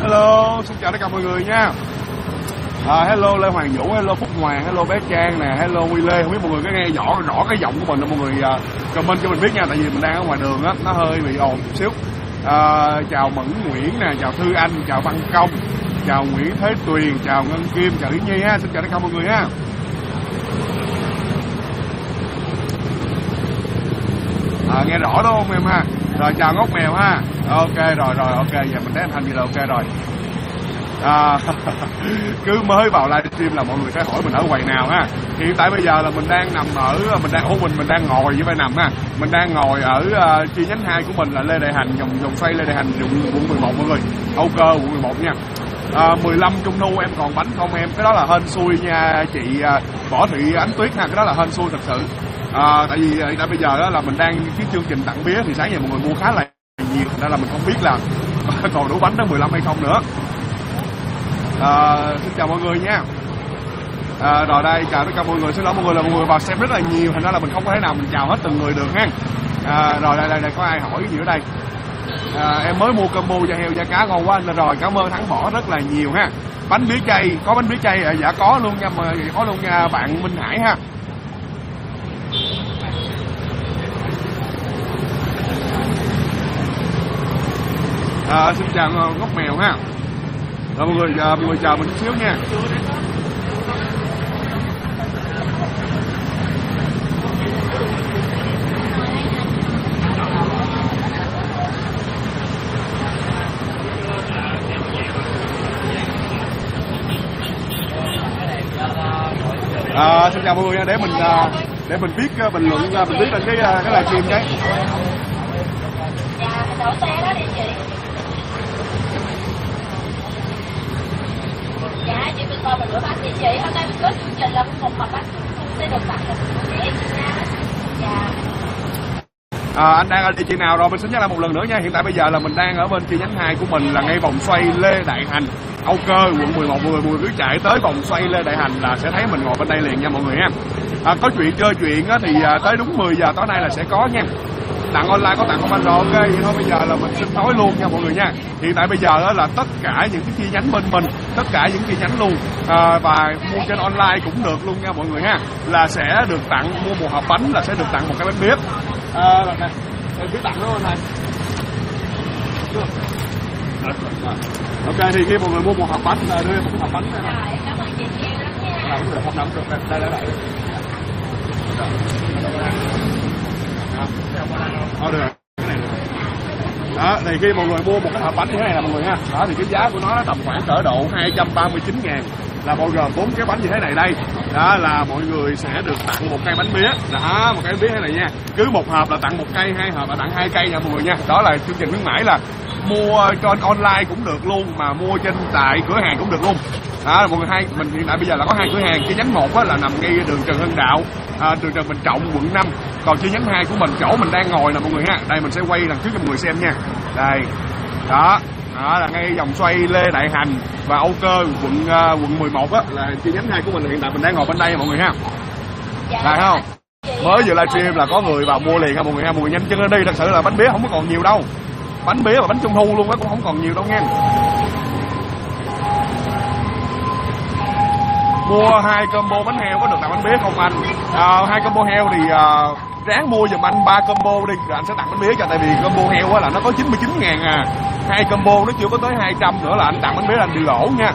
Hello, xin chào tất cả mọi người nha. Hello Lê Hoàng Vũ, hello Phúc Hoàng, hello bé Trang nè, hello Huy Lê. Không biết mọi người có nghe rõ cái giọng của mình không mọi người? Comment cho mình biết nha, tại vì mình đang ở ngoài đường á, nó hơi bị ồn chút xíu. Chào Mẫn Nguyễn nè, chào Thư Anh, chào Văn Công, chào Nguyễn Thế Tuyền, chào Ngân Kim, chào Yến Nhi ha. Xin chào tất cả mọi người ha. Nghe rõ đúng không em ha? Rồi chào Ngốc Mèo ha. Ok rồi, ok, giờ mình test thành gì là ok rồi. Cứ mới vào livestream là mọi người sẽ hỏi mình ở quầy nào ha. Hiện tại bây giờ là mình đang nằm ở, mình đang ngồi với phải nằm ha. Mình đang ngồi ở chi nhánh 2 của mình là Lê Đại Hành, vòng xoay Lê Đại Hành, quận 11 mọi người. Âu Cơ quận 11 nha. 15 Trung Thu em còn bánh không em? Cái đó là hên xui nha chị Võ Thị Ánh Tuyết ha, cái đó là hên xui thật sự. Tại vì hiện tại bây giờ đó là mình đang cái chương trình tặng bía thì sáng giờ mọi người mua khá là nhiều, nên là mình không biết là còn đủ bánh đến 15 hay không nữa. Xin chào mọi người nha. Rồi đây, chào tất cả mọi người. Xin lỗi mọi người là mọi người vào xem rất là nhiều, thành ra là mình không có thể nào mình chào hết từng người được ha. Rồi đây có ai hỏi gì ở đây? Em mới mua combo da heo da cá ngon quá anh. Rồi cảm ơn Thắng Bỏ rất là nhiều ha. Bánh bía chay, có bánh bía chay dạ có luôn nha, mà có luôn nha bạn Minh Hải ha. Xin chào Ngốc Mèo ha. Rồi mọi người chờ mình chút xíu nha. Xin chào mọi người nha, để mình viết bình luận, mình viết lên cái livestream cái. Đổ xe đó đi chị. Dạ chị mình coi mình rửa bánh đi chị. Hôm nay mình có chương trình là một hộp bánh sẽ được tặng một chị nha. Dạ. Anh đang ở địa chỉ nào rồi? Mình xin nhắc lại một lần nữa nha. Hiện tại bây giờ là mình đang ở bên chi nhánh 2 của mình là ngay vòng xoay Lê Đại Hành, Âu Cơ quận 11. Mọi người cứ chạy tới vòng xoay Lê Đại Hành là sẽ thấy mình ngồi bên đây liền nha mọi người ha. Có chuyện chơi chuyện thì tới đúng 10 giờ tối nay là sẽ có nha. Tặng online có tặng không anh rồi, ok. Vậy thôi bây giờ là mình xin nói luôn nha mọi người nha. Hiện tại bây giờ đó là tất cả những cái chi nhánh bên mình, tất cả những chi nhánh luôn, và mua trên online cũng được luôn nha mọi người ha, là sẽ được tặng, mua một hộp bánh là sẽ được tặng một cái bánh bía. Rồi nè, em biết tặng đúng không anh? Ok, thì khi mọi người mua một hộp bánh là đưa em một hộp bánh này. Rồi, cảm ơn chị nhiều lắm nha. Không nằm được đây. Được. Đó, thì khi mọi người mua một cái hộp bánh như thế này là mọi người ha. Đó thì cái giá của nó tầm khoảng cỡ độ 239.000 là bao gồm 4 cái bánh như thế này đây. Đó là mọi người sẽ được tặng một cây bánh bía. Đó, một cây bánh bía thế này nha. Cứ một hộp là tặng một cây, 2 hộp là tặng 2 cây nha mọi người nha. Đó là chương trình khuyến mãi là mua trên online cũng được luôn, mà mua trên tại cửa hàng cũng được luôn. Đó, mọi người mình hiện tại bây giờ là có 2 cửa hàng. Chi nhánh 1 là nằm ngay đường Trần Hưng Đạo, đường Trần Bình Trọng quận 5. Còn chi nhánh 2 của mình chỗ mình đang ngồi nè mọi người ha. Đây mình sẽ quay lần trước cho mọi người xem nha. Đây. Đó là ngay vòng xoay Lê Đại Hành và Âu Cơ quận 11 á, là chi nhánh 2 của mình. Hiện tại mình đang ngồi bên đây mọi người ha. Đây không? Mới vừa livestream là có người vào mua liền ha mọi người ha. Mọi người nhanh chân lên đi, thật sự là bánh bía không có còn nhiều đâu. Bánh bía và bánh trung thu luôn á cũng không còn nhiều đâu nha. Mua 2 combo bánh heo có được tặng bánh bía không anh? 2 combo heo thì ráng mua giùm anh 3 combo đi rồi anh sẽ tặng bánh bía cho, tại vì combo heo á là nó có 99.000 à. 2 combo nó chưa có tới 200 nữa là anh tặng bánh bía là anh bị lỗ nha.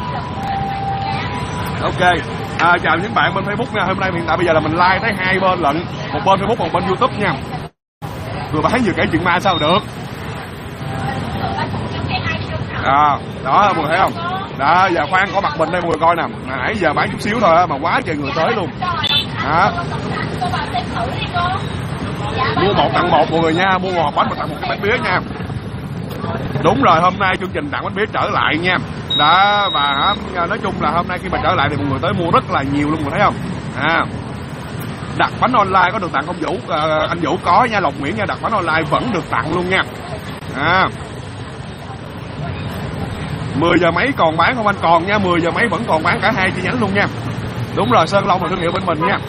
Ok. Chào những bạn bên Facebook nha. Hôm nay hiện tại bây giờ là mình live tới 2 bên lận, một bên Facebook một bên YouTube nha. Vừa bán vừa kể chuyện ma sao được. Đó mọi người thấy không? Đó, giờ khoan có mặt mình đây mọi người coi nè. Nãy giờ bán chút xíu thôi á mà quá trời người tới luôn. Đó. Mua 1 tặng 1 mọi người nha, mua 1 hộp bánh và tặng 1 cái bánh bía nha. Đúng rồi, hôm nay chương trình tặng bánh bía trở lại nha. Đó, và nói chung là hôm nay khi mà trở lại thì mọi người tới mua rất là nhiều luôn, mọi người thấy không? Đặt bánh online có được tặng không Vũ? Anh Vũ có nha, Lộc Nguyễn nha, đặt bánh online vẫn được tặng luôn nha. 10 giờ mấy còn bán không anh? Còn nha, 10 giờ mấy vẫn còn bán cả 2 chi nhánh luôn nha. Đúng rồi, Sơn Long là thương hiệu bên mình nha.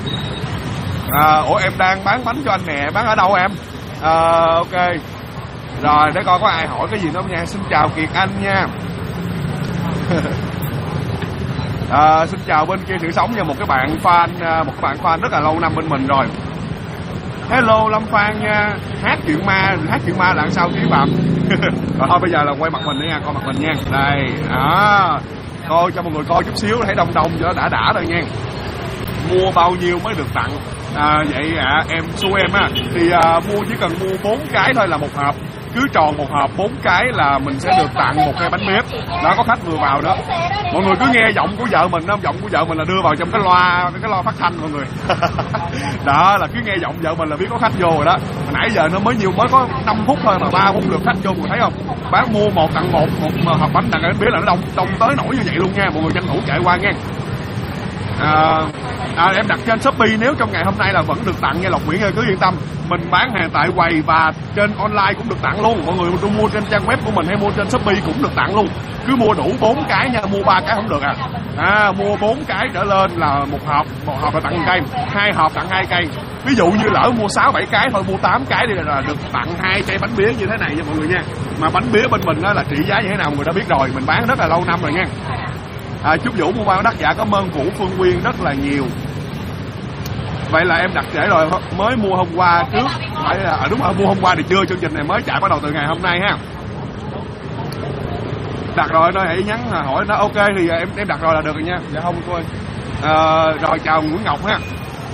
Ủa em đang bán bánh cho anh nè, bán ở đâu em? Ok. Rồi để coi có ai hỏi cái gì nữa không nha. Xin chào Kiệt Anh nha. Xin chào bên kia sự sống nha, một cái bạn fan rất là lâu năm bên mình rồi. Hello Lâm Phan nha. Hát chuyện ma là sao Trí Phạm. Rồi thôi bây giờ là quay mặt mình đi nha, coi mặt mình nha. Đây, coi cho mọi người coi chút xíu, thấy đông cho nó đã rồi nha. Mua bao nhiêu mới được tặng? Vậy em su em thì chỉ cần mua 4 cái thôi là một hộp, cứ tròn một hộp 4 cái là mình sẽ được tặng một cái bánh bếp. Đó, có khách vừa vào đó. Mọi người cứ nghe giọng của vợ mình đó, giọng của vợ mình là đưa vào trong cái loa phát thanh mọi người. Đó là cứ nghe giọng vợ mình là biết có khách vô rồi đó. Nãy giờ nó mới có 5 phút thôi mà 3 phút được khách vô, mọi người thấy không? Bán mua 1 tặng 1 hộp bánh tặng bánh bếp là nó đông tới nổi như vậy luôn nha. Mọi người tranh thủ chạy qua nha. Em đặt trên Shopee, nếu trong ngày hôm nay là vẫn được tặng nha Lộc Nguyễn ơi, cứ yên tâm. Mình bán hàng tại quầy và trên online cũng được tặng luôn. Mọi người mua trên trang web của mình hay mua trên Shopee cũng được tặng luôn. Cứ mua đủ 4 cái nha, mua 3 cái không được mua 4 cái trở lên là một hộp là tặng 1 cây, 2 hộp tặng 2 cây. Ví dụ như lỡ mua 6-7 cái thôi, mua 8 cái đi là được tặng 2 cây bánh bía như thế này nha mọi người nha. Mà bánh bía bên mình đó là trị giá như thế nào mọi người đã biết rồi, mình bán rất là lâu năm rồi nha. Chúc Vũ mua bao đắt dạ, cảm ơn Vũ Phương Quyên rất là nhiều. Vậy là em đặt trễ rồi, mới mua hôm qua trước. Phải là đúng rồi, mua hôm qua thì chưa, chương trình này mới chạy bắt đầu từ ngày hôm nay ha. Đặt rồi nó hãy nhắn hỏi nó ok thì em đặt rồi là được rồi nha. Dạ không cô ơi. Rồi chào Nguyễn Ngọc ha.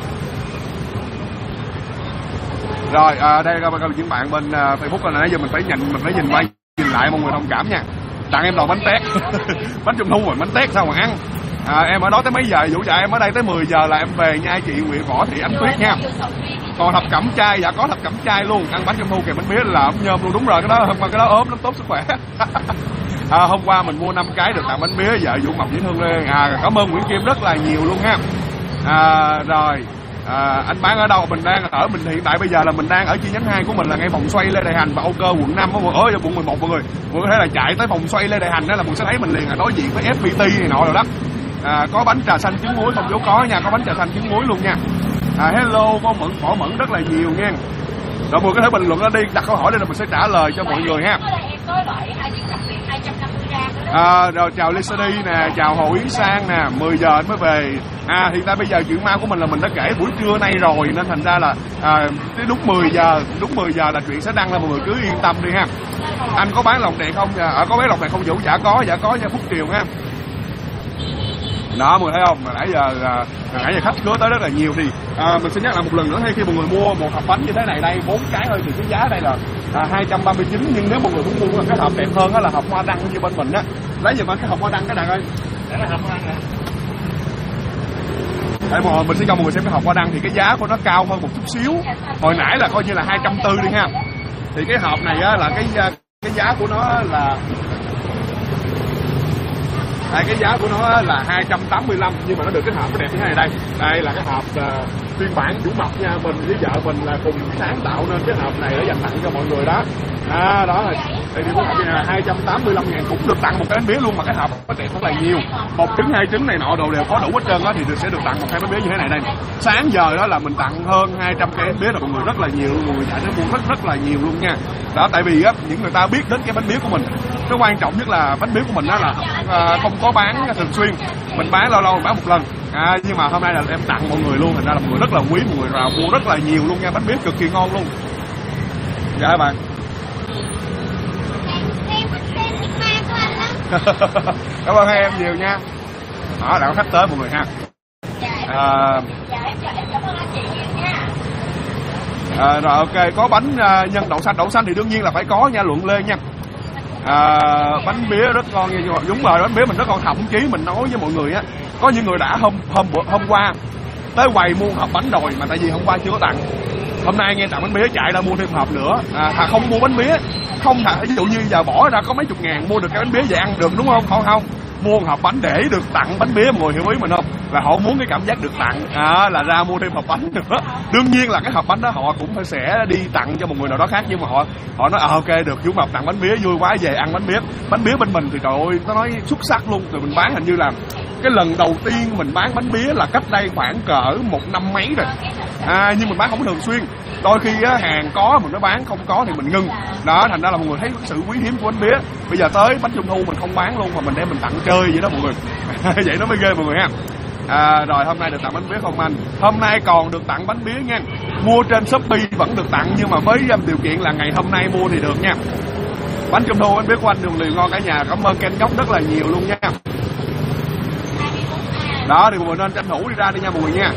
Rồi đây các những bạn bên Facebook là nãy giờ mình phải nhìn quay nhìn lại mọi người thông cảm nha. Tặng em đồ bánh tét. Bánh trung thu rồi bánh tét sao mà ăn. Em ở đó tới mấy giờ? Vũ dạ em ở đây tới 10 giờ là em về nha chị Nguyễn Võ Thị Ánh Tuyết nha. Còn thập cẩm chai, dạ có thập cẩm chai luôn. Ăn bánh trung thu kèm bánh bía là ống nhôm luôn. Đúng rồi, cái đó hôm qua cái đó ốm nó tốt sức khỏe. Hôm qua mình mua 5 cái được tặng bánh bía, vợ Vũ Ngọc dễ thương lên. Cảm ơn Nguyễn Kim rất là nhiều luôn ha. Rồi anh bán ở đâu? Mình đang ở hiện tại bây giờ là mình đang ở chi nhánh 2 của mình là ngay vòng xoay Lê Đại Hành và Âu Cơ quận 5 quận 11 mọi người. Mọi người có thể là chạy tới vòng xoay Lê Đại Hành đó là mình sẽ thấy mình liền đối diện với FPT này nọ rồi đó. Có bánh trà xanh trứng muối không? Dấu có nha, có bánh trà xanh trứng muối luôn nha. Hello, có phở mẫn rất là nhiều nha. Rồi mọi người có thể bình luận ở đi, đặt câu hỏi đây là mình sẽ trả lời cho mọi người ha. Rồi chào Lisa đi nè, chào Hồ Yến Sang nè, 10 giờ anh mới về. Hiện tại bây giờ chuyện ma của mình là mình đã kể buổi trưa nay rồi nên thành ra là đúng 10 giờ là chuyện sẽ đăng, là mọi người cứ yên tâm đi ha. Anh có bán lòng đèn không? Có bán lòng đèn không Vũ? Dạ có nha Phúc Triều ha. Đó mọi người thấy không, mà nãy giờ khách cứ tới rất là nhiều thì mình sẽ nhắc lại một lần nữa, khi mọi người mua một hộp bánh như thế này đây 4 cái thôi thì cái giá đây là 239, nhưng nếu mọi người muốn mua cái hộp đẹp hơn đó là hộp hoa đăng như bên mình á. Lấy giùm anh cái hộp hoa đăng cái đàn ơi. Để là hộp hoa đăng nè. Để mọi người mình sẽ cho mọi người xem cái hộp hoa đăng thì cái giá của nó cao hơn một chút xíu. Hồi nãy là coi như là 240 đi ha. Thì cái hộp này á là cái giá của nó là cái giá của nó là 285, nhưng mà nó được cái hộp đẹp như thế này đây. Đây là cái hộp phiên bản Vũ Mập nha, mình với vợ mình là cùng sáng tạo nên cái hộp này để dành tặng cho mọi người đó. Đó là đây thì cái hộp này là 285.000 cũng được tặng một cái bánh bía luôn, mà cái hộp có đẹp rất là nhiều. 1 trứng 2 trứng này nọ đồ đều có đủ hết trơn á, thì sẽ được tặng một cái bánh bía như thế này đây. Sáng giờ đó là mình tặng hơn 200 cái bánh bía là mọi người rất là nhiều luôn, mọi người chạy đến mua rất là nhiều luôn nha. Đó tại vì á những người ta biết đến cái bánh bía của mình. Cái quan trọng nhất là bánh bía của mình đó là không có bán thường xuyên, mình bán lâu lâu mình bán một lần. Nhưng mà hôm nay là em tặng mọi người luôn, thành ra là mọi người rất là quý, mọi người mua rất là nhiều luôn nha, bánh bía cực kỳ ngon luôn. Dạ các bạn. Cảm ơn hai em nhiều nha. Đó là có khách tới mọi người ha. Rồi ok, có bánh nhân đậu xanh thì đương nhiên là phải có nha, Luận Lê nha. Bánh bía rất ngon nha, đúng rồi, bánh bía mình rất ngon. Thậm chí mình nói với mọi người á, có những người đã hôm qua tới quầy mua hộp bánh rồi mà tại vì hôm qua chưa có tặng, hôm nay nghe tặng bánh bía chạy ra mua thêm hộp nữa. Không mua bánh bía không, ví dụ như giờ bỏ ra có mấy chục ngàn mua được cái bánh bía về ăn được đúng không? Không mua hộp bánh để được tặng bánh bía, mọi người hiểu ý mình không? Là họ muốn cái cảm giác được tặng là ra mua thêm hộp bánh nữa. Đương nhiên là cái hộp bánh đó họ cũng sẽ đi tặng cho một người nào đó khác, nhưng mà họ nói ok được, Vũ Mập tặng bánh bía vui quá, về ăn bánh bía. Bánh bía bên mình thì trời ơi nó nói xuất sắc luôn, rồi mình bán hình như là cái lần đầu tiên mình bán bánh bía là cách đây khoảng cỡ 1 năm mấy rồi. Nhưng mình bán không thường xuyên. Đôi khi á, hàng có mình mới bán, không có thì mình ngưng. Đó, thành ra là mọi người thấy sự quý hiếm của bánh bía. Bây giờ tới bánh trung thu mình không bán luôn mà mình đem mình tặng chơi vậy đó mọi người. Vậy nó mới ghê mọi người ha. Rồi hôm nay được tặng bánh bía không anh? Hôm nay còn được tặng bánh bía nha. Mua trên Shopee vẫn được tặng nhưng mà với điều kiện là ngày hôm nay mua thì được nha. Bánh trung thu bánh bía của anh đường liền ngon cả nhà. Cảm ơn Ken Gốc rất là nhiều luôn nha. Đó thì mọi người nên tranh thủ đi ra đi nha mọi người nha.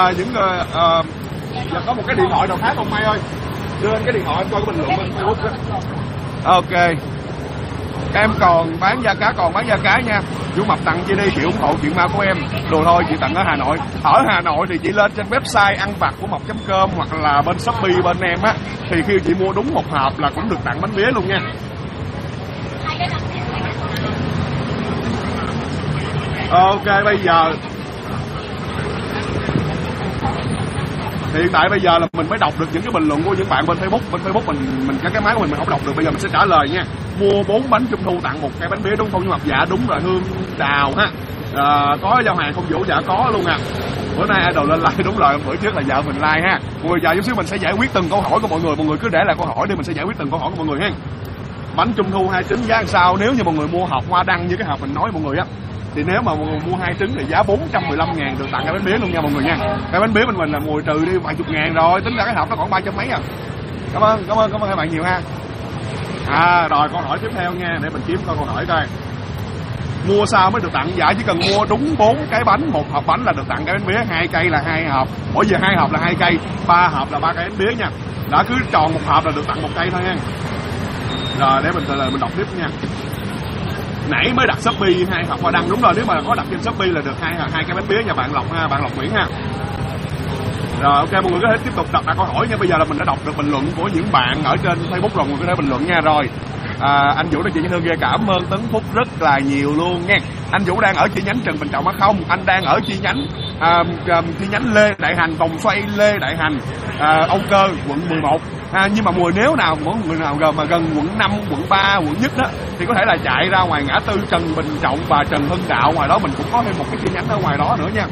Giờ có một cái điện thoại nào khác không Mai ơi? Đưa anh cái điện thoại em coi cái bình luận bên Facebook đó. Ok. Em còn bán da cá, nha. Chú Mập tặng chị đi, chị ủng hộ chuyện ma của em. Đồ thôi, chị tặng ở Hà Nội. Ở Hà Nội thì chị lên trên website ăn vặt của mập.com hoặc là bên Shopee bên em á, thì khi chị mua đúng một hộp là cũng được tặng bánh bía luôn nha. Ok, bây giờ hiện tại bây giờ là mình mới đọc được những cái bình luận của những bạn bên Facebook mình cái máy của mình không đọc được. Bây giờ mình sẽ trả lời nha. Mua 4 bánh trung thu tặng một cái bánh bía đúng không? Nhưng mà dạ đúng rồi, Hương Đào ha. Có giao hàng không Vũ? Dạ có luôn à. Bữa nay idol lên like đúng rồi, bữa trước là vợ mình like ha. Mọi người chờ chút xíu mình sẽ giải quyết từng câu hỏi của mọi người cứ để lại câu hỏi đi, mình sẽ giải quyết từng câu hỏi của mọi người ha. Bánh trung thu 2 trứng giá làm sao? Nếu như mọi người mua hộp hoa đăng như cái hộp mình nói mọi người á, thì nếu mà mua 2 trứng thì giá 415.000 được tặng cái bánh bía luôn nha mọi người nha. Cái bánh bía mình là ngồi trừ đi vài chục ngàn rồi, tính ra cái hộp nó còn 300 mấy à. Cảm ơn các bạn nhiều ha. Rồi câu hỏi tiếp theo nha, để mình kiếm câu hỏi coi. Mua sao mới được tặng? Dạ chỉ cần mua đúng 4 cái bánh, 1 hộp bánh là được tặng cái bánh bía, 2 cây là 2 hộp. Mỗi giờ 2 hộp là 2 cây, 3 hộp là 3 cây bánh bía nha. Đã cứ tròn 1 hộp là được tặng 1 cây thôi nha. Rồi để mình đọc tiếp nha. Nãy mới đặt Shopee 2 hộp hoa đăng, đúng rồi, nếu mà có đặt trên Shopee là được 2 cái bánh bía nha bạn Lộc Nguyễn ha. Rồi ok, mọi người có thể tiếp tục đặt câu hỏi nha. Bây giờ là mình đã đọc được bình luận của những bạn ở trên Facebook rồi, mọi người có thể bình luận nha. Rồi anh Vũ nói chị Thương ghê, cảm ơn Tấn Phúc rất là nhiều luôn nha. Anh Vũ đang ở chi nhánh Trần Bình Trọng á không? Anh đang ở chi nhánh Lê Đại Hành, vòng xoay Lê Đại Hành, Âu Cơ, quận 11. Nhưng mà nếu nào mỗi người nào gần quận 5, quận 3, quận Nhất đó thì có thể là chạy ra ngoài ngã tư Trần Bình Trọng và Trần Hưng Đạo, ngoài đó mình cũng có thêm một cái chi nhánh ở ngoài đó nữa nha.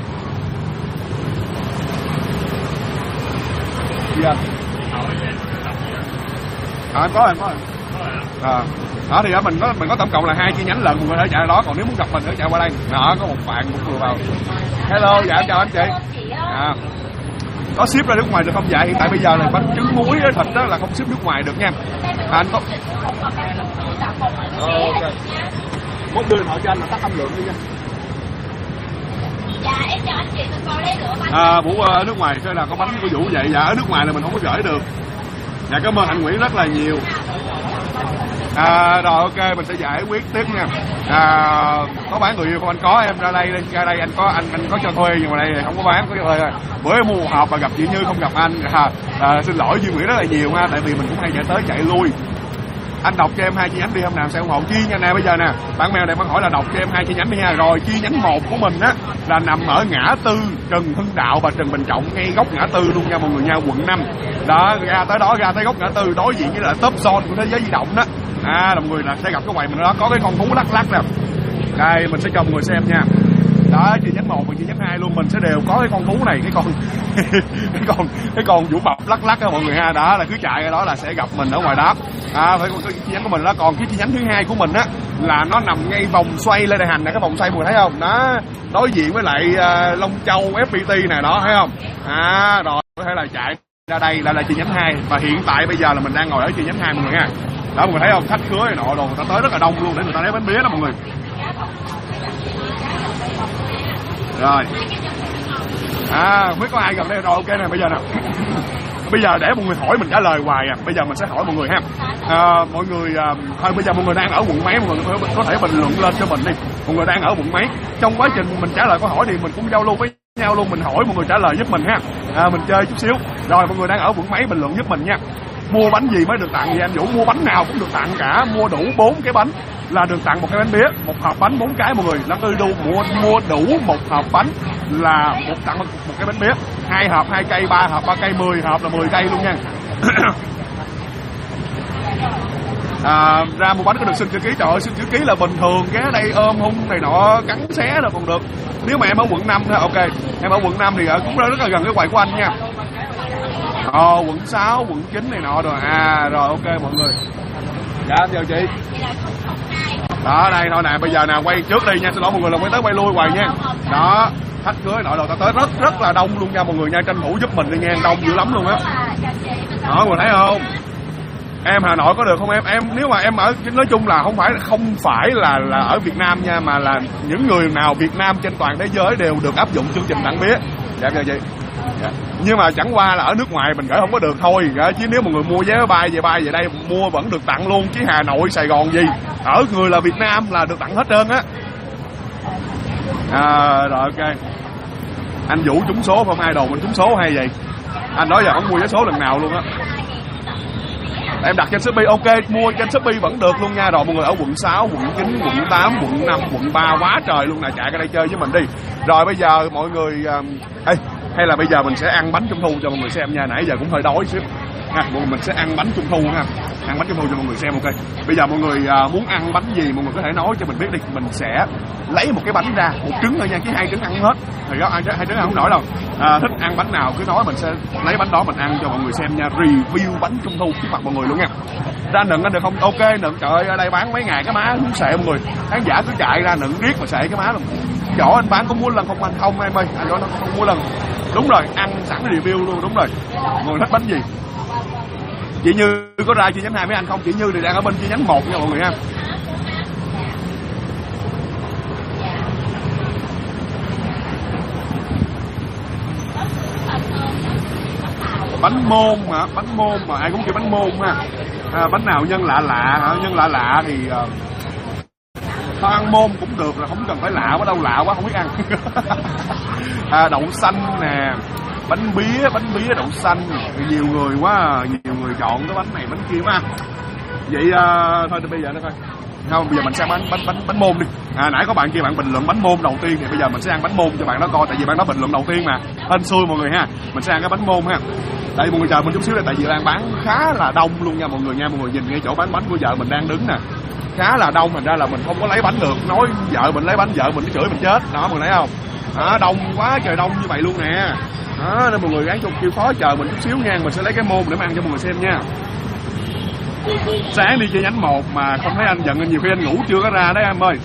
Yeah. Em có. Đó thì đó mình có tổng cộng là 2 chi nhánh lận, mình có thể chạy đó, còn nếu muốn gặp mình thì chạy qua đây. Đó có một bạn một người vào. Hello, dạ em chào anh chị. Có ship ra nước ngoài được không? Dạ hiện tại bây giờ là bánh trứng muối thịt đó là không ship nước ngoài được nha. Anh có. Ok. Một đưa điện thoại cho anh là tắt âm lượng đi nha. Dạ em chào anh chị, mình vào đây nữa bánh. Vũ ở nước ngoài coi là có bánh của Vũ vậy. Dạ ở nước ngoài là mình không có gửi được. Dạ cảm ơn anh Nguyễn rất là nhiều. Rồi ok, mình sẽ giải quyết tiếp nha. Có bán người yêu không anh? Có, em ra đây anh có cho thuê, nhưng mà đây không có bán, có cho thuê. Bữa em mua một hộp mà gặp chị Như không gặp anh. Xin lỗi Duy Nguyễn rất là nhiều ha, tại vì mình cũng hay chạy tới chạy lui. Anh đọc cho em 2 chi nhánh đi, hôm nào sẽ ủng hộ chi nha. Nè bây giờ nè, bạn mèo này bạn hỏi là đọc cho em 2 chi nhánh đi ha. Rồi chi nhánh 1 của mình á là nằm ở ngã tư Trần Hưng Đạo và Trần Bình Trọng, ngay góc ngã tư luôn nha mọi người nha, quận 5. Đó, ra tới góc ngã tư đối diện với là Top Zone của thế giới di động đó. Là mọi người là sẽ gặp cái quầy mình đó, có cái con thú lắc nè. Đây mình sẽ cho mọi người xem nha. Đó, chi nhánh 1 và chi nhánh 2 luôn mình sẽ đều có cái con thú này, cái con Vũ Mập lắc đó mọi người ha. Đó là cứ chạy ra đó là sẽ gặp mình ở ngoài đó. Phải cái chi nhánh của mình đó. Còn cái chi nhánh thứ 2 của mình á là nó nằm ngay vòng xoay Lê Đại Hành này, cái vòng xoay mọi người thấy không? Đó, đối diện với lại Long Châu FPT này đó, thấy không? Rồi có thể là chạy ra đây là chi nhánh 2 và hiện tại bây giờ là mình đang ngồi ở chi nhánh 2 mọi người ha. Đó mọi người thấy không? Khách khứa này nọ đồ người ta tới rất là đông luôn để người ta lấy bánh bía đó mọi người. Rồi không biết có ai gần đây rồi. Ok nè, bây giờ nè bây giờ để mọi người hỏi mình trả lời hoài bây giờ mình sẽ hỏi mọi người ha. Mọi người thôi bây giờ mọi người đang ở quận mấy, mọi người có thể bình luận lên cho mình đi, mọi người đang ở quận mấy. Trong quá trình mình trả lời câu hỏi thì mình cũng giao lưu với nhau luôn, mình hỏi mọi người trả lời giúp mình ha. Mình chơi chút xíu. Rồi mọi người đang ở quận mấy bình luận giúp mình nha. Mua bánh gì mới được tặng vậy anh Vũ? Mua bánh nào cũng được tặng cả, mua đủ 4 cái bánh là được tặng một cái bánh bía, một hộp bánh 4 cái mọi người. Nó cứ mua đủ một hộp bánh là tặng một cái bánh bía, 2 hộp 2 cây, 3 hộp 3 cây, 10 hộp là 10 cây luôn nha. ra mua bánh có được xin chữ ký. Trời ơi, xin chữ ký là bình thường, ghé đây ôm hung này nọ cắn xé rồi còn được. Nếu mà em ở quận 5 thôi, ok, em ở quận 5 thì cũng rất là gần cái quầy của anh nha. Quận 6, quận 9 này nọ rồi. Rồi ok mọi người. Dạ chào chị. Đó đây thôi nè, bây giờ nè quay trước đi nha, xin lỗi mọi người là quay tới quay lui quầy nha. Đó, khách cưới nội đồ ta tới rất là đông luôn nha mọi người nha, tranh thủ giúp mình đi nha, đông dữ lắm luôn á. Đó mọi người thấy không? Em Hà Nội có được không em? Em nếu mà em ở, nói chung là không phải là ở Việt Nam nha, mà là những người nào Việt Nam trên toàn thế giới đều được áp dụng chương trình tặng bía. Dạ chào chị. Dạ. Nhưng mà chẳng qua là ở nước ngoài mình gửi không có được thôi, chứ nếu mọi người mua vé bay về đây mua vẫn được tặng luôn, chứ Hà Nội Sài Gòn gì ở người là Việt Nam là được tặng hết trơn á. Rồi ok. Anh Vũ trúng số không? Ai đồ mình trúng số hay vậy? Anh nói giờ không mua vé số lần nào luôn á. Em đặt trên Shopee, ok, mua trên Shopee vẫn được luôn nha. Rồi mọi người ở quận 6, quận 9, quận 8, quận 5, quận 3 quá trời luôn nè, chạy ra đây chơi với mình đi. Rồi bây giờ mọi người hay là bây giờ mình sẽ ăn bánh trung thu cho mọi người xem nha. Nãy giờ cũng hơi đói xíu nha. Mình sẽ ăn bánh trung thu nha. Ăn bánh trung thu cho mọi người xem, ok. Bây giờ mọi người muốn ăn bánh gì mọi người có thể nói cho mình biết đi. Mình sẽ lấy một cái bánh ra, một trứng thôi nha, chứ 2 trứng ăn hết thì đó, 2 trứng ăn không nổi đâu. Thích ăn bánh nào cứ nói, mình sẽ lấy bánh đó mình ăn cho mọi người xem nha. Review bánh trung thu trước mặt mọi người luôn nha. Ra nựng anh được không? Ok, nựng, trời ơi, ở đây bán mấy ngày cái má muốn xệ mọi người. Khán giả cứ chạy ra nựng riết mà xệ cái má luôn. Chỗ anh bán có mua lần không anh? Không em ơi, anh nói nó không mua lần. Đúng rồi, ăn sẵn review luôn, đúng rồi. Mọi người thích bánh gì? Chị Như có ra chi nhánh 2 mấy anh không? Chị Như thì đang ở bên chi nhánh 1 nha mọi người ha. Bánh môn hả? Bánh môn mà ai cũng kêu bánh môn ha. Bánh nào nhân lạ hả? Nhân lạ thì tao ăn môn cũng được, là không cần phải lạ quá đâu, lạ quá không biết ăn. Đậu xanh nè, bánh bía đậu xanh, nhiều người quá, nhiều người chọn cái bánh này bánh kia mà. Vậy thôi bây giờ nó thôi. Không, bây giờ mình sẽ ăn bánh môn đi. Nãy có bạn kia bạn bình luận bánh môn đầu tiên, thì bây giờ mình sẽ ăn bánh môn cho bạn đó coi, tại vì bạn đó bình luận đầu tiên mà. Hên xui mọi người ha. Mình sẽ ăn cái bánh môn ha. Tại mọi người chờ mình chút xíu đây, tại vì đang bán khá là đông luôn nha mọi người nha. Mọi người nhìn ngay chỗ bán bánh của vợ mình đang đứng nè, khá là đông, thành ra là mình không có lấy bánh được. Nói vợ mình lấy bánh, vợ mình chửi mình chết. Đó mọi người thấy không? Đông quá trời, đông như vậy luôn nè. Đó, nên mọi người gắng chịu khó chờ mình chút xíu nha. Mình sẽ lấy cái môn để mà ăn cho mọi người xem nha. Sáng đi chơi nhánh 1 mà không thấy anh giận, nhiều khi anh ngủ chưa có ra đấy em ơi.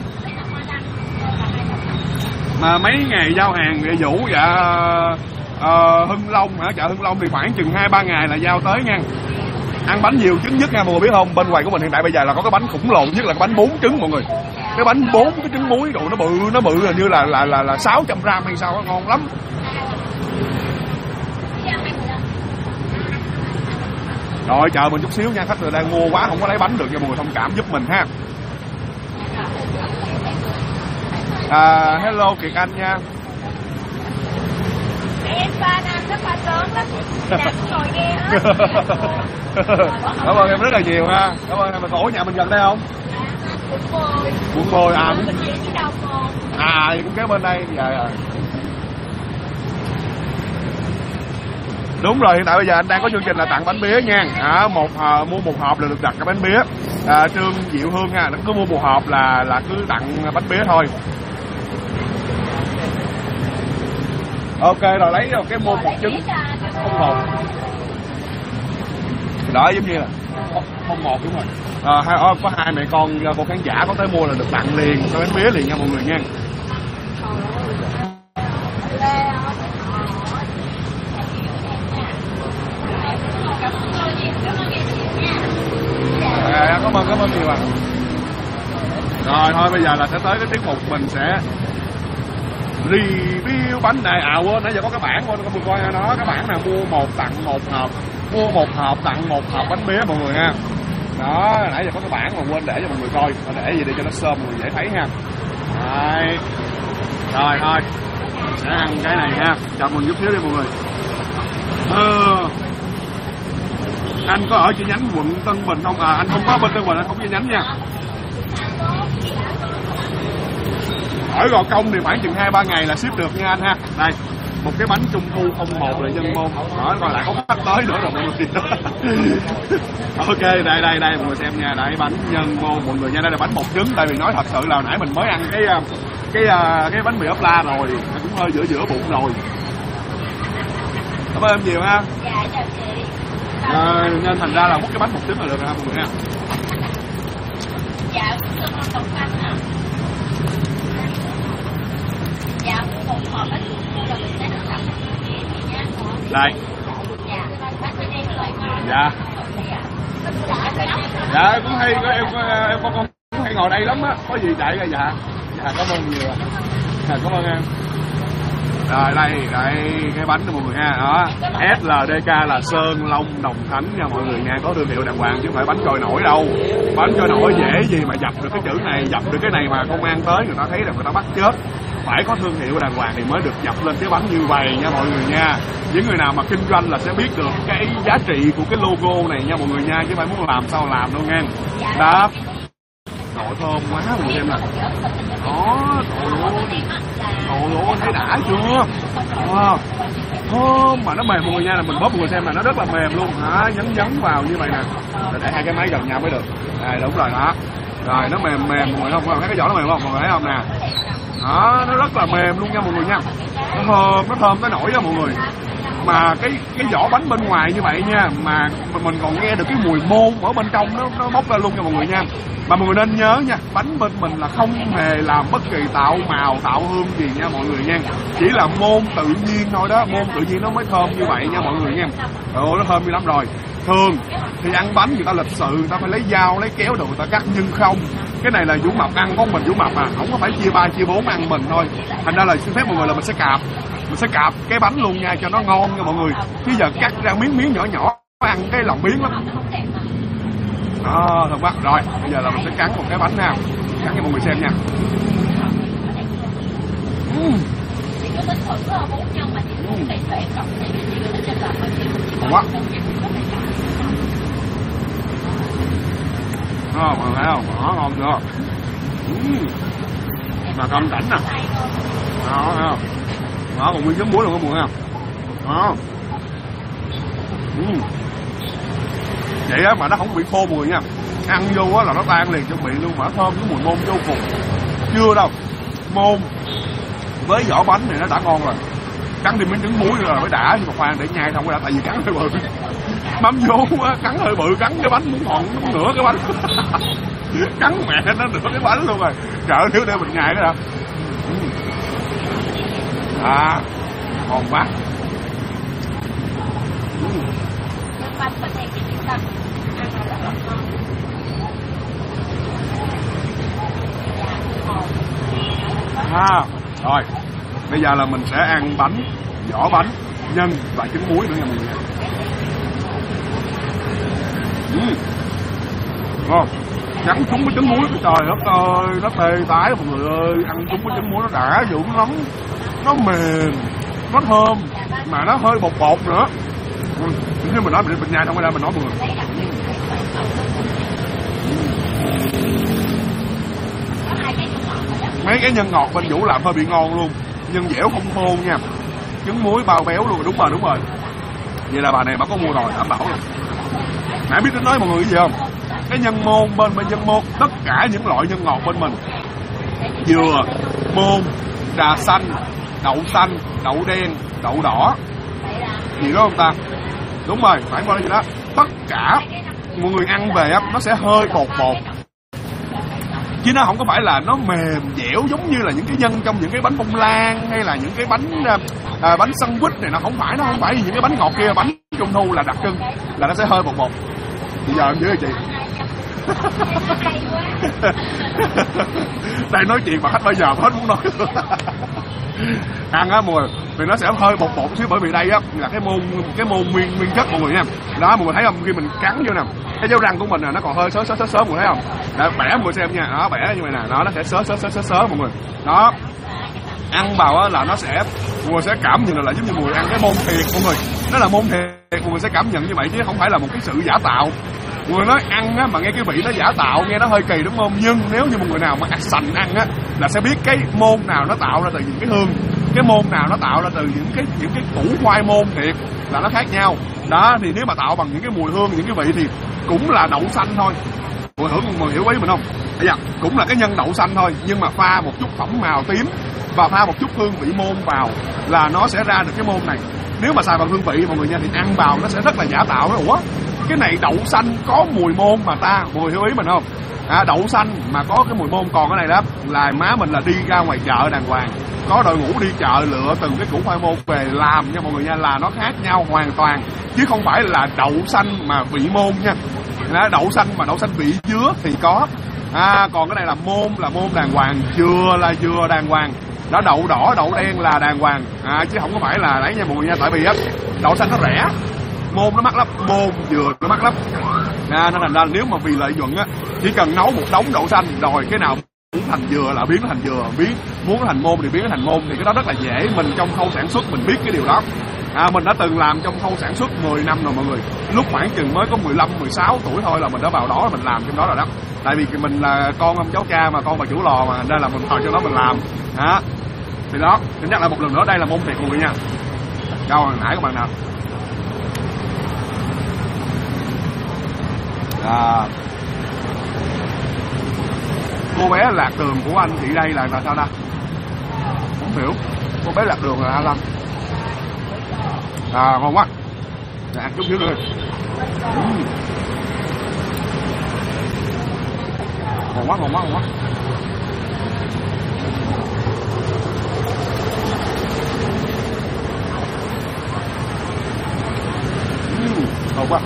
Mà mấy ngày giao hàng về Vũ Hưng Long hả? Chợ Hưng Long thì khoảng chừng 2-3 ngày là giao tới nha. Ăn bánh nhiều trứng nhất nha mọi người biết không? Bên quầy của mình hiện tại bây giờ là có cái bánh khủng lồ nhất là cái bánh 4 trứng mọi người. Cái bánh 4 cái trứng muối rồi nó bự hình như là 600 gram hay sao, ngon lắm. Rồi chờ mình chút xíu nha, khách người đang mua quá không có lấy bánh được nha mọi người, thông cảm giúp mình ha. Hello Kiệt Anh nha. Em fan anh rất là lớn lắm. Dạ ngồi nghe hết. Cảm ơn em rất là nhiều ha. Cảm ơn em. Mà tổ nhà mình gần đây không? Quận 10. Thì cũng kế bên đây. Dạ. Đúng rồi, hiện tại bây giờ anh đang có chương trình là tặng bánh bía nha. Mua một hộp là được đặt cái bánh bía. Trương Diệu Hương ha, cứ mua một hộp là cứ tặng bánh bía thôi. Ok rồi, lấy cái mua một trứng không một. Đó giống như là không một, đúng rồi. Có 2 mẹ con khán giả có tới mua là được tặng liền cái bánh bía liền nha mọi người nha. Cảm ơn nhiều ạ. Rồi thôi bây giờ là sẽ tới cái tiết mục mình sẽ review bánh này. Quên, nãy giờ có cái bảng coi nó, cái bảng nào mua 1 tặng 1 hộp, mua 1 hộp tặng 1 hộp bánh bía mọi người ha. Đó, nãy giờ có cái bảng mà quên để cho mọi người coi, để gì để cho nó sơm mọi người dễ thấy ha. Đấy. Rồi thôi mình sẽ ăn cái này ha, cho mình chút xíu đi mọi người. Anh có ở chi nhánh quận Tân Bình không? Anh không có bên Tân Bình, anh không chi nhánh nha. Ở Gò Công thì khoảng chừng 2-3 ngày là ship được nha anh ha. Đây, một cái bánh trung thu không một là nhân môn đó, coi lại có khách tới nữa rồi mọi người. Ok, đây mọi người xem nha, đây bánh nhân môn mọi người nha, đây là bánh bột trứng. Tại vì nói thật sự là nãy mình mới ăn cái bánh mì ốp la rồi, cũng hơi giữa bụng rồi. Cảm ơn em nhiều ha. Dạ chào chị. Nên thành ra là múc cái bánh bột trứng là được ha mọi người nha. Dạ con tổng canh à. Dạ một hộp bánh trung thu là mình sẽ được tặng chị nha. Đây. Dạ bánh bên em loại ngon. Dạ. Dạ cũng hay, em con hay ngồi đây lắm á, có gì chạy ra. Dạ cảm ơn nhiều ạ. Cảm ơn em. Rồi đây cái bánh đó mọi người ha, đó SLDK là Sơn Long Đồng Khánh nha mọi người nha, có thương hiệu đàng hoàng chứ không phải bánh trôi nổi đâu. Bánh trôi nổi dễ gì mà dập được cái chữ này, dập được cái này mà công an tới người ta thấy là người ta bắt chết. Phải có thương hiệu đàng hoàng thì mới được dập lên cái bánh như vậy nha mọi người nha. Những người nào mà kinh doanh là sẽ biết được cái giá trị của cái logo này nha mọi người nha, chứ phải muốn làm sao làm đâu nha. Đó. Nội thơm quá mọi người xem nè. Đó, trời ơi, thấy đã chưa? Thơm mà nó mềm mọi người nha, là mình bóp mọi người xem là nó rất là mềm luôn hả, nhấn vào như vậy nè. Rồi để hai cái máy gần nhau mới được. Đây đúng rồi đó. Rồi nó mềm mọi người không? Thấy cái vỏ nó mềm không? Mọi người thấy không nè? Đó, nó rất là mềm luôn nha mọi người nha. Nó thơm tới nổi đó mọi người. Mà cái vỏ bánh bên ngoài như vậy nha, mà mình còn nghe được cái mùi môn ở bên trong nó bốc ra luôn nha mọi người nha. Mà mọi người nên nhớ nha, bánh bên mình là không hề làm bất kỳ tạo màu, tạo hương gì nha mọi người nha. Chỉ là môn tự nhiên thôi đó, môn tự nhiên nó mới thơm như vậy nha mọi người nha. Ồ, nó thơm như lắm rồi. Thường thì ăn bánh người ta lịch sự, người ta phải lấy dao, lấy kéo đồ người ta cắt, nhưng không. Cái này là Vũ Mập ăn, có mình Vũ Mập à, không có phải chia 3 chia 4 ăn mình thôi. Thành ra là xin phép mọi người là mình sẽ cạp cái bánh luôn nha cho nó ngon nha mọi người. Chứ giờ cắt ra miếng nhỏ ăn cái lòng biến lắm. Đó, thật quá. Rồi, bây giờ là mình sẽ cắn một cái bánh nha. Cắn cho mọi người xem nha. Quá. Mọi người thấy không? Đó, ngon chưa? Mà cơm cảnh nè. Đó, thấy không? Đó, còn nguyên chấm muối luôn có mọi người không? Đó. Vậy á mà nó không bị khô mọi người nha. Ăn vô á là nó tan liền trong miệng luôn, mà nó thơm cái mùi môn vô cùng. Chưa đâu. Môn với vỏ bánh này nó đã ngon rồi. Cắn thêm miếng trứng muối rồi mới đã, nhưng mà khoan để nhai không có đã, tại vì cắn hơi bự. Mắm vô á, cắn hơi bự, cắn cái bánh muốn còn nửa cái bánh. Cắn mẹ nó nửa cái bánh luôn rồi. Trời thiếu để mình nhai cái đã. Ngon quá. Bánh bên này chị Tâm ăn là rất là ngon. Rồi bây giờ là mình sẽ ăn bánh, vỏ bánh, nhân và trứng muối nữa nha mọi người. Ngon. Chấm trúng với trứng muối, trời đất ơi, nó tê tái mọi người ơi. Ăn trúng với trứng muối nó đã dữ lắm. Nó mềm, nó thơm, mà nó hơi bột nữa. Như mình nói mình nhai không có ra mình nói mọi người. Mấy cái nhân ngọt bên Vũ làm hơi bị ngon luôn, nhân dẻo không khô nha, trứng muối bao béo luôn. Đúng rồi. Vậy là bà này bà có mua rồi, đảm bảo luôn. Nãy biết tính nói mọi người cái gì không? Cái nhân môn bên nhân môn, tất cả những loại nhân ngọt bên mình, dừa, môn, trà xanh, đậu đen, đậu đỏ, gì đó không ta? Đúng rồi, phải qua đây gì đó. Tất cả mọi người ăn về á, nó sẽ hơi bột, chứ nó không có phải là nó mềm dẻo giống như là những cái nhân trong những cái bánh bông lan hay là những cái bánh sandwich này. Nó không phải những cái bánh ngọt kia. Bánh trung thu là đặc trưng là nó sẽ hơi bột. Bây giờ em dưới chị. Đây nói chuyện mà khách bây giờ hết muốn nói. Ăn á mọi người thì nó sẽ hơi bột xíu, bởi vì đây á là cái môn nguyên chất mọi người nha. Đó mọi người thấy không, khi mình cắn vô nè, cái dấu răng của mình nè nó còn hơi sớ mọi người thấy không? Để bẻ mọi người xem nha. Đó, bẻ như vậy nè, nó sẽ sớ mọi người. Đó, ăn vào á là nó sẽ, mọi người sẽ cảm nhận là giống như mọi người ăn cái môn thiệt mọi người. Nó là môn thiệt, mọi người sẽ cảm nhận như vậy chứ không phải là một cái sự giả tạo. Mọi người nói ăn á mà nghe cái vị nó giả tạo nghe nó hơi kỳ đúng không? Nhưng nếu như một người nào mà sành ăn á là sẽ biết cái môn nào nó tạo ra từ những cái hương. cái môn nào nó tạo ra từ những cái củ khoai môn thiệt là nó khác nhau. Đó thì nếu mà tạo bằng những cái mùi hương, những cái vị thì cũng là đậu xanh thôi. Mọi hiểu ý mình không? Bây giờ cũng là cái nhân đậu xanh thôi, nhưng mà pha một chút phẩm màu tím và pha một chút hương vị môn vào là nó sẽ ra được cái môn này. Nếu mà xài bằng hương vị mọi người nha thì ăn vào nó sẽ rất là giả tạo. Ủa cái này đậu xanh có mùi môn mà ta, mọi người hiểu ý mình không? Đậu xanh mà có cái mùi môn, còn cái này đó là má mình là đi ra ngoài chợ đàng hoàng, có đội ngũ đi chợ lựa từng cái củ khoai môn về làm nha mọi người nha, là nó khác nhau hoàn toàn, chứ không phải là đậu xanh mà vị môn nha. Đậu xanh mà đậu xanh vị dứa thì có, còn cái này là môn đàng hoàng, dừa là dừa đàng hoàng, đó đậu đỏ đậu đen là đàng hoàng, chứ không có phải là đấy nha mọi người nha. Tại vì á đậu xanh nó rẻ, môn nó mắc lắm, môn dừa nó mắc lắm, nên thành ra nếu mà vì lợi nhuận á chỉ cần nấu một đống đậu xanh rồi cái nào muốn thành dừa là biến nó thành dừa, muốn thành môn thì biến nó thành môn, thì cái đó rất là dễ. Mình trong khâu sản xuất mình biết cái điều đó. Mình đã từng làm trong khâu sản xuất 10 năm rồi mọi người. Lúc khoảng chừng mới có 15, 16 tuổi thôi là mình đã vào đó, mình làm trong đó rồi đó. Tại vì mình là con ông cháu cha mà con bà chủ lò mà, nên là mình vào trong đó mình làm. Thì đó, mình nhắc lại một lần nữa, đây là môn thiệt mọi người nha. Đâu hồi nãy các bạn nào. Cô bé lạc đường của anh chị đây là sao ta? Không hiểu. Cô bé lạc đường là ai Lâm? Ngon quá. Ăn chút nữa thôi. Ngon quá. Ngon quá.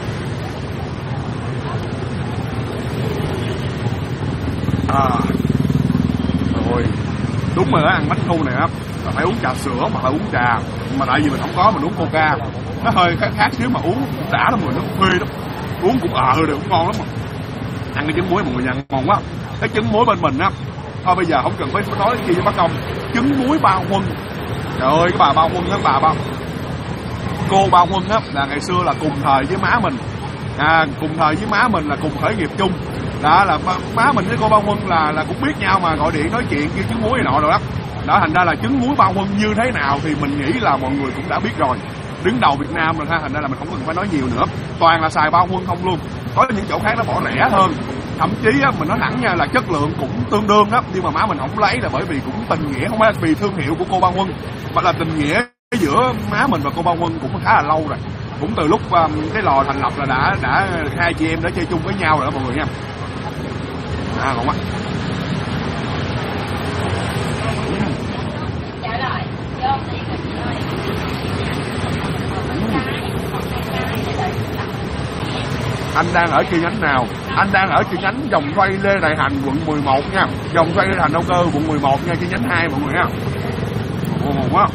Rồi đúng rồi đó, ăn bánh thu này á là phải uống trà sữa mà phải uống trà, mà tại vì mình không có mình uống coca, nó hơi khác xíu mà uống đã lắm rồi, nó phê lắm, uống cũng được, cũng ngon lắm mà. Ăn cái trứng muối mọi người nha, ngon quá. Cái trứng muối bên mình á, thôi bây giờ không cần phải nói chi với bác Công, trứng muối Bao Huân. Trời ơi cái bà Bao Huân á, cô Bao Huân á là ngày xưa là cùng thời với má mình, cùng thời với má mình là cùng khởi nghiệp chung. Đó là má mình với cô Bao Huân là cũng biết nhau mà gọi điện nói chuyện kêu trứng muối này nọ rồi đó. Đó thành ra là trứng muối Bao Huân như thế nào thì mình nghĩ là mọi người cũng đã biết rồi. Đứng đầu Việt Nam rồi ha, thành ra là mình không cần phải nói nhiều nữa. Toàn là xài Bao Huân không luôn. Có những chỗ khác nó bỏ rẻ hơn. Thậm chí á, mình nói thẳng nha là chất lượng cũng tương đương đó, nhưng mà má mình không lấy là bởi vì cũng tình nghĩa, không phải vì thương hiệu của cô Bao Huân, mà là tình nghĩa giữa má mình và cô Bao Huân cũng khá là lâu rồi. Cũng từ lúc cái lò thành lập là đã hai chị em đã chơi chung với nhau rồi đó mọi người nha. Ngon quá. Anh đang ở chi nhánh nào? Anh đang ở chi nhánh vòng xoay Lê Đại Hành quận 11 nha. Vòng xoay Lê Đại Hành Âu Cơ quận 11 nha, chi nhánh 2 mọi người nha. Ngon quá.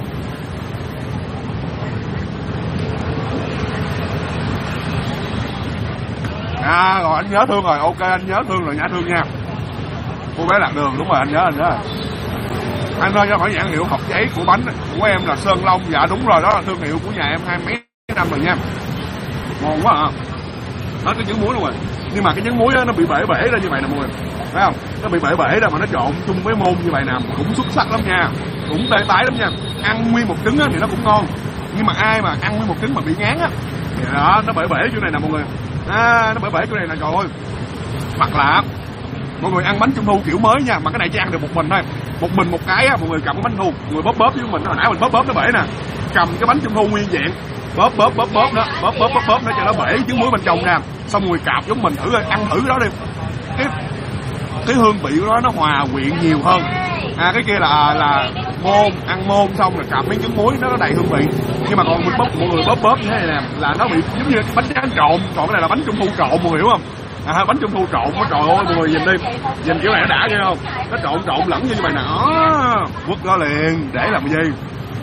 Rồi anh nhớ thương rồi, ok anh nhớ thương rồi, nhã thương nha. Cô bé lạc đường, đúng rồi anh nhớ rồi. Anh ơi cho hỏi nhãn hiệu hộp giấy của bánh của em là Sơn Long. Dạ đúng rồi, đó là thương hiệu của nhà em 20 mấy năm rồi nha. Ngon quá Đó cái trứng muối luôn rồi. Nhưng mà cái trứng muối đó, nó bị bể ra như vậy nè mọi người, phải không? Nó bị bể ra mà nó trộn chung với môn như vậy nè, cũng xuất sắc lắm nha, cũng tê tái lắm nha. Ăn nguyên một trứng thì nó cũng ngon, nhưng mà ai mà ăn nguyên một trứng mà bị ngán á thì đó nó bể chỗ này nè mọi người. Nó bể chỗ này nè, trời ơi. Hoặc là mọi người ăn bánh trung thu kiểu mới nha, mà cái này chỉ ăn được một mình thôi, một mình một cái á, mọi người cầm cái bánh thu, mọi người bóp với mình, hồi nãy mình bóp nó bể nè, cầm cái bánh trung thu nguyên vẹn, bóp đó, bóp nó cho nó bể trứng muối bên trong nè, xong rồi cạp giống mình thử, ăn thử cái đó đi, cái hương vị của nó hòa quyện nhiều hơn. Cái kia là môn, ăn môn xong rồi cạp miếng trứng muối nó đầy hương vị, nhưng mà còn mình mọi người bóp như thế này nè là nó bị giống như bánh tráng trộn, còn cái này là bánh trung thu trộn, mọi người hiểu không? Bánh trung thu trộn nó, trời ơi mọi người nhìn đi, nhìn kiểu này nó đã ghê không? Nó trộn lẫn như vậy nè, quất nó liền để làm gì?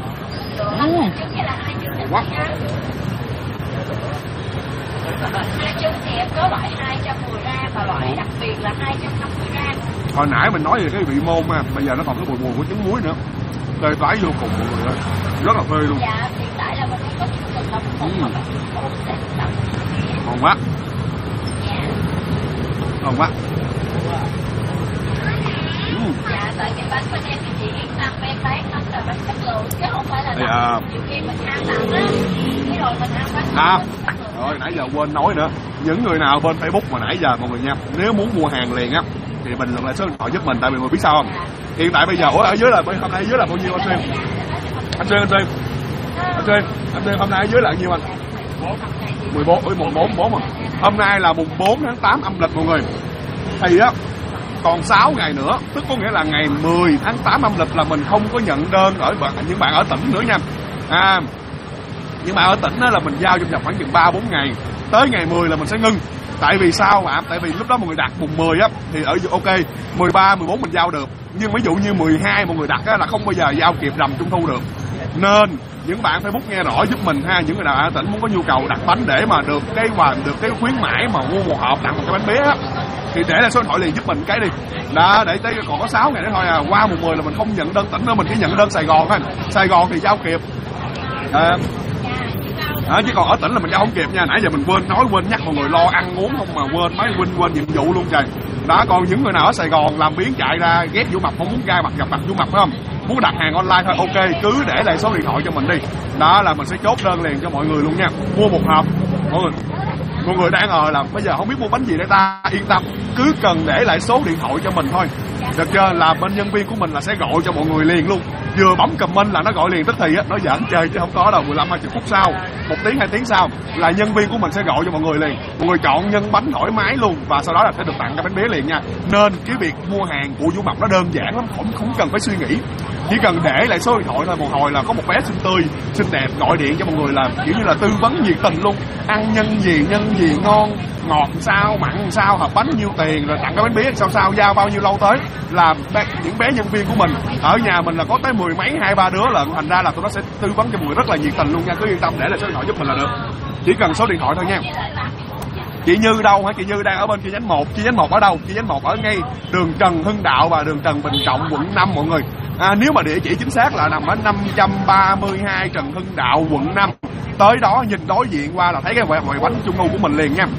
Quá. Hai trứng thì em có loại 210g và loại đặc biệt là 250g. Hồi nãy mình nói về cái vị môn mà bây giờ nó còn cái mùi của trứng muối nữa, tê tái vô cùng mọi người ơi, rất là phê luôn. Dạ hiện tại là mình không có trường hợp ngon quá. Ngon quá. Dạ tại cái bánh bên em thì chị yên tâm đặt bên bán không là bánh chất lượng chứ không phải là nhiều khi mình ăn tặng á, cái rồi mình ăn bánh rồi nãy giờ quên nói nữa, những người nào bên Facebook mà nãy giờ mọi người nha, nếu muốn mua hàng liền á thì bình luận lại số điện thoại giúp mình, tại vì mọi người biết sao không, hiện tại bây giờ ở dưới là hôm nay dưới là bao nhiêu anh Xuyên? Anh Xuyên hôm nay ở dưới là bao nhiêu anh? 14 mà. Hôm nay là mùng 4 tháng 8 âm lịch mọi người. Thì á còn 6 ngày nữa, tức có nghĩa là ngày 10 tháng 8 âm lịch là mình không có nhận đơn ở những bạn ở tỉnh nữa nha. Nhưng mà ở tỉnh đó là mình giao trong vòng khoảng chừng 3-4 ngày. Tới ngày 10 là mình sẽ ngưng. Tại vì sao ạ? Tại vì lúc đó mọi người đặt mùng 10 á thì ở ok 13, 14 mình giao được. Nhưng ví dụ như 12 mọi người đặt á là không bao giờ giao kịp rằm Trung thu được. Nên những bạn Facebook nghe rõ giúp mình ha, những người nào ở tỉnh muốn có nhu cầu đặt bánh để mà được cái khuyến mãi mà mua một hộp tặng một cái bánh bé á, thì để lại số điện thoại liền giúp mình cái đi. Đó, để tới còn có 6 ngày nữa thôi à. Qua mùng 10 là mình không nhận đơn tỉnh nữa, mình chỉ nhận đơn Sài Gòn thôi. Sài Gòn thì giao kịp. Chứ còn ở tỉnh là mình giao không kịp nha. Nãy giờ mình quên nhắc mọi người lo ăn uống không mà quên nhiệm vụ luôn trời. Đó, còn những người nào ở Sài Gòn làm biến chạy ra ghét Vũ Mập, không muốn ra gặp mặt Vũ Mập phải không? Muốn đặt hàng online thôi, ok, cứ để lại số điện thoại cho mình đi. Đó là mình sẽ chốt đơn liền cho mọi người luôn nha. Mua một hộp. Mọi người đang là bây giờ không biết mua bánh gì để ta, yên tâm, cứ cần để lại số điện thoại cho mình thôi. Được chưa? Là bên nhân viên của mình là sẽ gọi cho mọi người liền luôn. Vừa bấm comment là nó gọi liền tức thì á, nó giỡn chơi chứ không có đâu. 15-20 phút sau, 1 tiếng 2 tiếng sau là nhân viên của mình sẽ gọi cho mọi người liền. Mọi người chọn nhân bánh thoải mái luôn và sau đó là sẽ được tặng cái bánh bé liền nha. Nên cái việc mua hàng của Vũ Mập nó đơn giản lắm, không cần phải suy nghĩ. Chỉ cần để lại số điện thoại thôi, một hồi là có một bé xinh tươi, xinh đẹp gọi điện cho mọi người là kiểu như là tư vấn nhiệt tình luôn. Ăn nhân gì ngon, ngọt sao, mặn sao, hộp bánh nhiêu tiền, rồi tặng cái bánh bé sao, giao bao nhiêu lâu tới. Là những bé nhân viên của mình ở nhà mình là có tới 10 mấy 2-3 đứa lận, thành ra là tụi nó sẽ tư vấn cho mọi người rất là nhiệt tình luôn nha. Cứ yên tâm để lại số điện thoại giúp mình là được, chỉ cần số điện thoại thôi nha. Chị Như đâu hả? Chị Như đang ở bên chi nhánh 1. Chi nhánh 1 ở đâu? Chi nhánh 1 ở ngay đường Trần Hưng Đạo và đường Trần Bình Trọng, quận 5 mọi người. Nếu mà địa chỉ chính xác là nằm ở 532 Trần Hưng Đạo, quận 5. Tới đó nhìn đối diện qua là thấy cái quầy bánh trung thu của mình liền nha.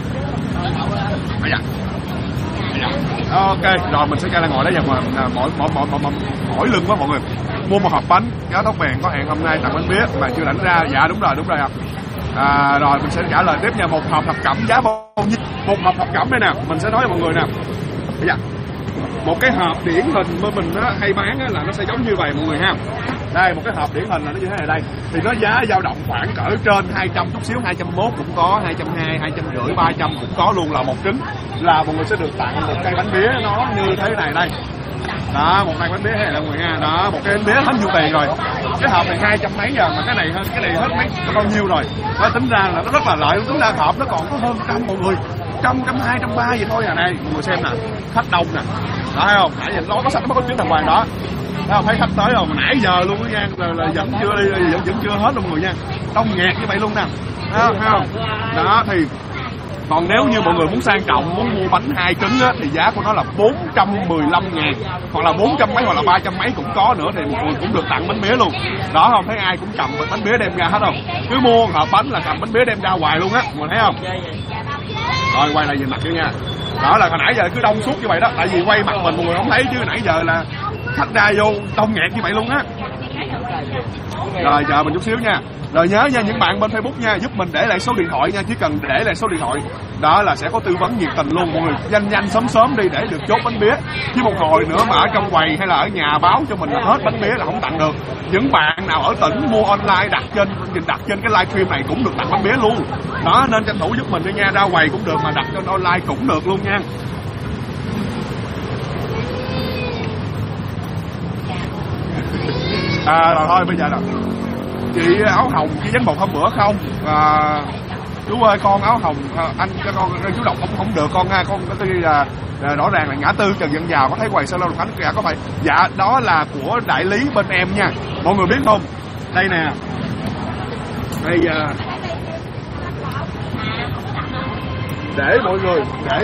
Ok, rồi mình sẽ ra là ngồi đó giờ mà mỏi lưng quá mọi người. Mua một hộp bánh, Gáo Tóc Vàng có hẹn hôm nay tặng bánh bé mà chưa lãnh ra. Dạ đúng rồi ạ. Rồi mình sẽ trả lời tiếp nha. Một hộp thập cẩm giá bao nhiêu? Một hộp thập cẩm đây nè, mình sẽ nói với mọi người nè. Dạ. Một cái hộp điển hình mà mình hay bán là nó sẽ giống như vậy mọi người ha. Đây, một cái hộp điển hình là nó như thế này đây. Thì nó giá dao động khoảng cỡ trên 200 chút xíu, 201 cũng có, 220, 250, 300 cũng có luôn, là một trứng. Là mọi người sẽ được tặng một cây bánh bé nó như thế này đây. Đó, một cây bánh bé này là mọi người nha. Đó, một cái bánh bé hết nhiêu tiền rồi. Cái hộp này 200 mấy giờ mà cái này hết mấy bao nhiêu rồi. Nó tính ra là nó rất là lợi, tính ra hộp nó còn có hơn 100 mọi người. 100, 200, 130 vậy thôi à. Này, mọi người xem nè, khách đông nè. Đó thấy không? Nãy giờ nó có sẵn nó có trứng đàng hoàng đó. Thấy không? Thấy khách tới rồi mà nãy giờ luôn đó nha, là vẫn chưa đi, vẫn chưa hết luôn mọi người nha. Đông nghẹt như vậy luôn nè. Thấy không? Đó thì còn nếu như mọi người muốn sang trọng, muốn mua bánh 2 trứng á, thì giá của nó là 415.000, hoặc là 400 mấy hoặc là 300 mấy cũng có nữa, thì một người cũng được tặng bánh bé luôn. Đó không, thấy ai cũng cầm bánh bé đem ra hết không? Cứ mua hộp bánh là cầm bánh bé đem ra hoài luôn á, mọi người thấy không? Rồi quay lại nhìn mặt nữa nha. Đó là hồi nãy giờ cứ đông suốt như vậy đó, tại vì quay mặt mình mọi người không thấy chứ nãy giờ là khách ra vô đông nghẹt như vậy luôn á. Rồi chờ mình chút xíu nha. Rồi nhớ nha, những bạn bên Facebook nha, giúp mình để lại số điện thoại nha, chỉ cần để lại số điện thoại đó là sẽ có tư vấn nhiệt tình luôn mọi người. Nhanh sớm đi để được chốt bánh bé. Chứ một hồi nữa mà ở trong quầy hay là ở nhà báo cho mình là hết bánh bé là không tặng được. Những bạn nào ở tỉnh mua online đặt trên cái livestream này cũng được tặng bánh bé luôn. Đó nên tranh thủ giúp mình đi nha, ra quầy cũng được mà đặt trên online cũng được luôn nha. Rồi thôi bây giờ nè, chị áo hồng chị Chánh Một hôm bữa không? Chú ơi con áo hồng anh cho con chú đọc không được con ha, con có đi là rõ ràng là ngã tư Trần Văn Dào có thấy quầy salon Khánh kìa, có phải? Dạ đó là của đại lý bên em nha, mọi người biết không? Đây nè, đây để mọi người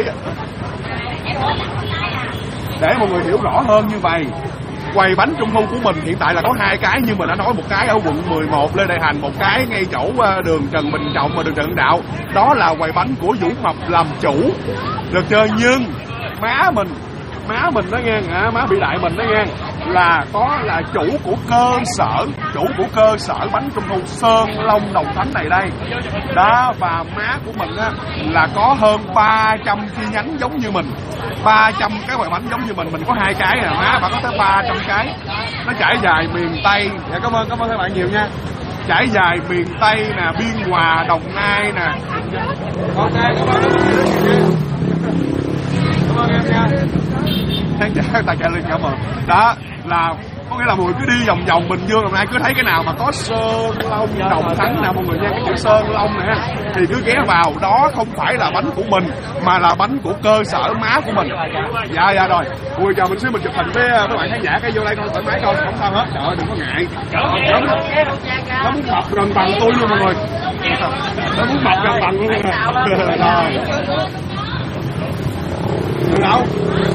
để mọi người hiểu rõ hơn như vậy. Quầy bánh trung thu của mình hiện tại là có 2 cái, nhưng mà đã nói một cái ở quận 11 Lê Đại Hành, một cái ngay chỗ đường Trần Bình Trọng và đường Trần Hưng Đạo. Đó là quầy bánh của Vũ Mập làm chủ, được chưa? Nhưng má mình đó nghe, má bị đại mình đó nghe, là có là chủ của cơ sở bánh trung thu Sơn Long Đồng Thánh này đây đó. Và má của mình á là có hơn 300 chi nhánh giống như mình, 300 cái loại bánh giống như mình có 2 cái nè, má bà có tới 300 cái. Nó trải dài miền Tây. Dạ, cảm ơn các bạn nhiều nha. Trải dài miền Tây nè, Biên Hòa, Đồng Nai nè. Ok, cảm ơn em nha. Khán giả ta trả lời cảm ơn. Đó là có nghĩa là mọi người cứ đi vòng vòng Bình Dương Đồng Nai cứ thấy cái nào mà có Sơn Long Đồng Thánh nè mọi người nha, cái chữ Sơn Long nè thì cứ ghé vào. Đó không phải là bánh của mình mà là bánh của cơ sở má của mình. Dạ rồi. Ui chào mình xíu mình chụp hình với bạn khán giả cái vô đây coi thoải mái coi, không sao hết. Trời ơi đừng có ngại. Nó muốn mập gần bằng tôi luôn mọi người. Nó muốn mập gần bằng luôn rồi. Từ đâu?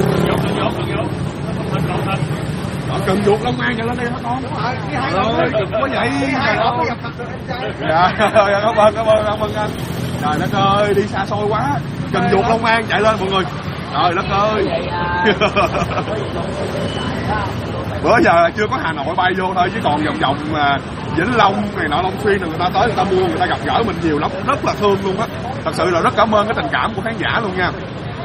Cần ruột Long An cho lên đây hả con? Rồi, đừng có vậy. Dạ, cảm ơn anh. Trời đất ơi, đi xa xôi quá. Cần ruột Long An chạy lên mọi người. Trời đất ơi. Bữa giờ là chưa có Hà Nội bay vô thôi chứ còn vòng Vĩnh Long này nọ, Long Xuyên người ta tới người ta mua, người ta gặp gỡ mình nhiều lắm, rất là thương luôn á. Thật sự là rất cảm ơn cái tình cảm của khán giả luôn nha.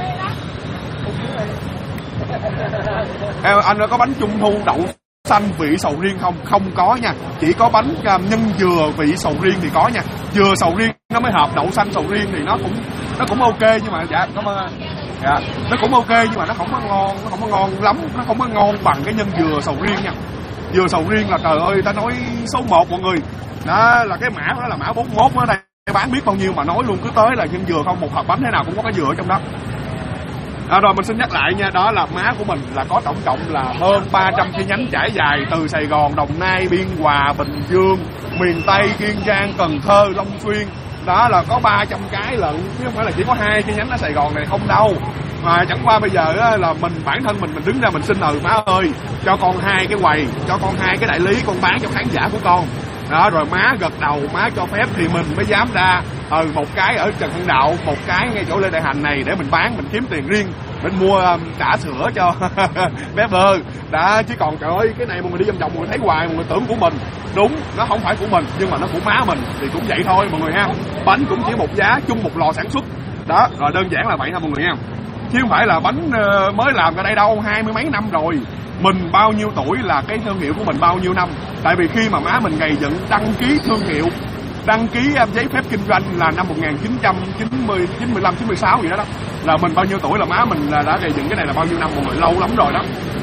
Anh có bánh trung thu đậu xanh vị sầu riêng không? Không có nha, chỉ có bánh nhân dừa vị sầu riêng thì có nha. Dừa sầu riêng nó mới hợp, đậu xanh sầu riêng thì nó cũng ok, nhưng mà dạ cảm ơn. Dạ, nó cũng ok nhưng mà nó không có ngon lắm, nó không có ngon bằng cái nhân dừa sầu riêng nha. Dừa sầu riêng là trời ơi ta nói số 1 mọi người. Đó là cái mã đó là mã 41 ở đây, bán biết bao nhiêu mà nói luôn, cứ tới là nhân dừa không, một hộp bánh thế nào cũng có cái dừa ở trong đó. Rồi mình xin nhắc lại nha, đó là má của mình là có tổng cộng là hơn 300 chi nhánh trải dài từ Sài Gòn, Đồng Nai, Biên Hòa, Bình Dương, miền Tây, Kiên Giang, Cần Thơ, Long Xuyên. Đó là có 300 cái lận, chứ không phải là chỉ có 2 chi nhánh ở Sài Gòn này không đâu. Mà chẳng qua bây giờ á, là bản thân mình đứng ra mình xin má ơi cho con 2 cái quầy, cho con 2 cái đại lý, con bán cho khán giả của con. Đó rồi má gật đầu, má cho phép thì mình mới dám ra một cái ở Trần Hưng Đạo, một cái ngay chỗ Lê Đại Hành này để mình bán, mình kiếm tiền riêng, mình mua trà sữa cho bé Bơ. Đã chứ còn trời ơi cái này mọi người đi vòng vòng mọi người thấy hoài, mọi người tưởng của mình. Đúng, nó không phải của mình nhưng mà nó của má mình thì cũng vậy thôi mọi người ha. Bánh cũng chỉ một giá, chung một lò sản xuất. Đó, rồi đơn giản là vậy thôi mọi người ha. Chứ không phải là bánh mới làm ở đây đâu, 20 mấy năm rồi. Mình bao nhiêu tuổi là cái thương hiệu của mình bao nhiêu năm. Tại vì khi mà má mình gầy dựng đăng ký thương hiệu, đăng ký giấy phép kinh doanh là năm 1995, 96 gì đó. Là mình bao nhiêu tuổi là má mình là đã gầy dựng cái này là bao nhiêu năm mọi người, lâu lắm rồi đó.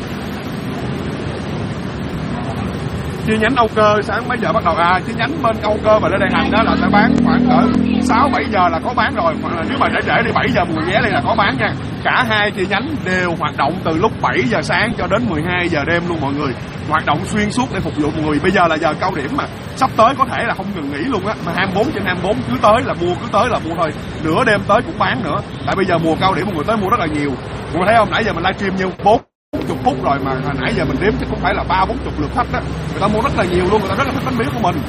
Chi nhánh Âu Cơ sáng mấy giờ bắt đầu? Chi nhánh bên Âu Cơ và Lê Đại Hành đó là sẽ bán khoảng cỡ 6-7 giờ là có bán rồi. Hoặc là nếu mà trễ đi 7 giờ mọi người ghé đây là có bán nha. Cả 2 chi nhánh đều hoạt động từ lúc 7 giờ sáng cho đến 12 giờ đêm luôn mọi người. Hoạt động xuyên suốt để phục vụ mọi người. Bây giờ là giờ cao điểm mà sắp tới có thể là không ngừng nghỉ luôn á. Mà 24/24 cứ tới là mua thôi. Nửa đêm tới cũng bán nữa. Tại bây giờ mùa cao điểm mọi người tới mua rất là nhiều. Mọi người thấy không? Nãy giờ mình livestream nhiêu 40 phút rồi mà nãy giờ mình đếm chứ cũng phải là 30-40 lượt khách đó. Người ta mua rất là nhiều luôn, người ta rất là thích bánh biếu của mình.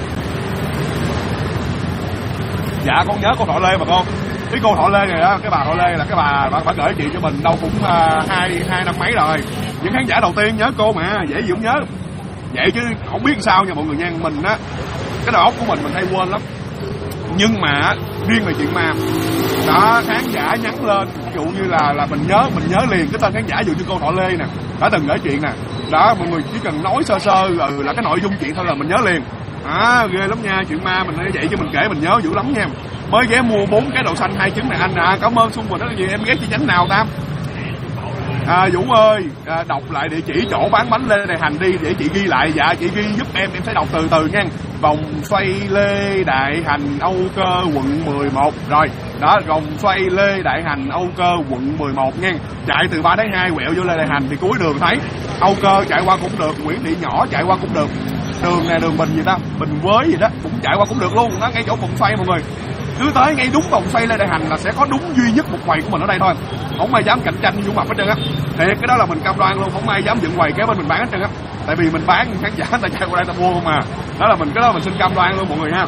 Dạ con nhớ cô Thọ Lê mà con. Cái cô Thọ Lê này đó, cái bà Thọ Lê là cái bà gửi chuyện cho mình đâu cũng hai năm mấy rồi. Những khán giả đầu tiên nhớ cô mà, dễ gì cũng nhớ. Vậy chứ không biết sao nha mọi người nha, mình á cái đầu óc của mình hay quên lắm. Nhưng mà riêng về chuyện ma đó, khán giả nhắn lên ví dụ như là mình nhớ liền cái tên khán giả, ví dụ như cô Thọ Lê nè đã từng gửi chuyện nè đó, mọi người chỉ cần nói sơ là cái nội dung chuyện thôi là mình nhớ liền. Ghê lắm nha, chuyện ma mình như vậy chứ mình kể mình nhớ dữ lắm nha. Mới ghé mua 4 cái đậu xanh 2 trứng này anh cảm ơn Xuân Quỳnh rất là nhiều. Em ghé chi nhánh nào Tam? Dũng ơi, đọc lại địa chỉ chỗ bán bánh Lê Đại Hành đi để chị ghi lại. Dạ chị ghi giúp em sẽ đọc từ từ nha. Vòng xoay Lê Đại Hành Âu Cơ quận 11. Rồi, đó, vòng xoay Lê Đại Hành Âu Cơ quận 11 nha. Chạy từ 3 tháng 2 quẹo vô Lê Đại Hành thì cuối đường thấy. Âu Cơ chạy qua cũng được, Nguyễn Thị Nhỏ chạy qua cũng được. Đường này đường Bình gì đó, Bình Quới gì đó cũng chạy qua cũng được luôn. Nó ngay chỗ vòng xoay mọi người. Cứ tới ngay đúng vòng xoay Lê Đại Hành là sẽ có đúng duy nhất một quầy của mình ở đây thôi. Không ai dám cạnh tranh với Dũng Mập hết trơn á. Thì cái đó là mình cam đoan luôn, không ai dám dựng quầy kéo bên mình bán hết trơn á. Tại vì mình bán khán giả người ta chạy qua đây ta mua không mà. Đó là cái đó mình xin cam đoan luôn mọi người ha.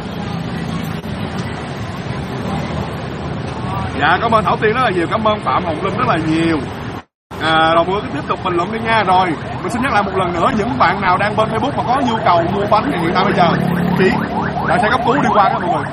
Dạ cảm ơn Thảo Tiên rất là nhiều, cảm ơn Phạm Hồng Linh rất là nhiều. Rồi mọi người cứ tiếp tục bình luận đi nha. Rồi mình xin nhắc lại một lần nữa, những bạn nào đang bên Facebook mà có nhu cầu mua bánh thì hiện tại bây giờ chỉ đợi xe cấp cứu đi qua đó mọi người.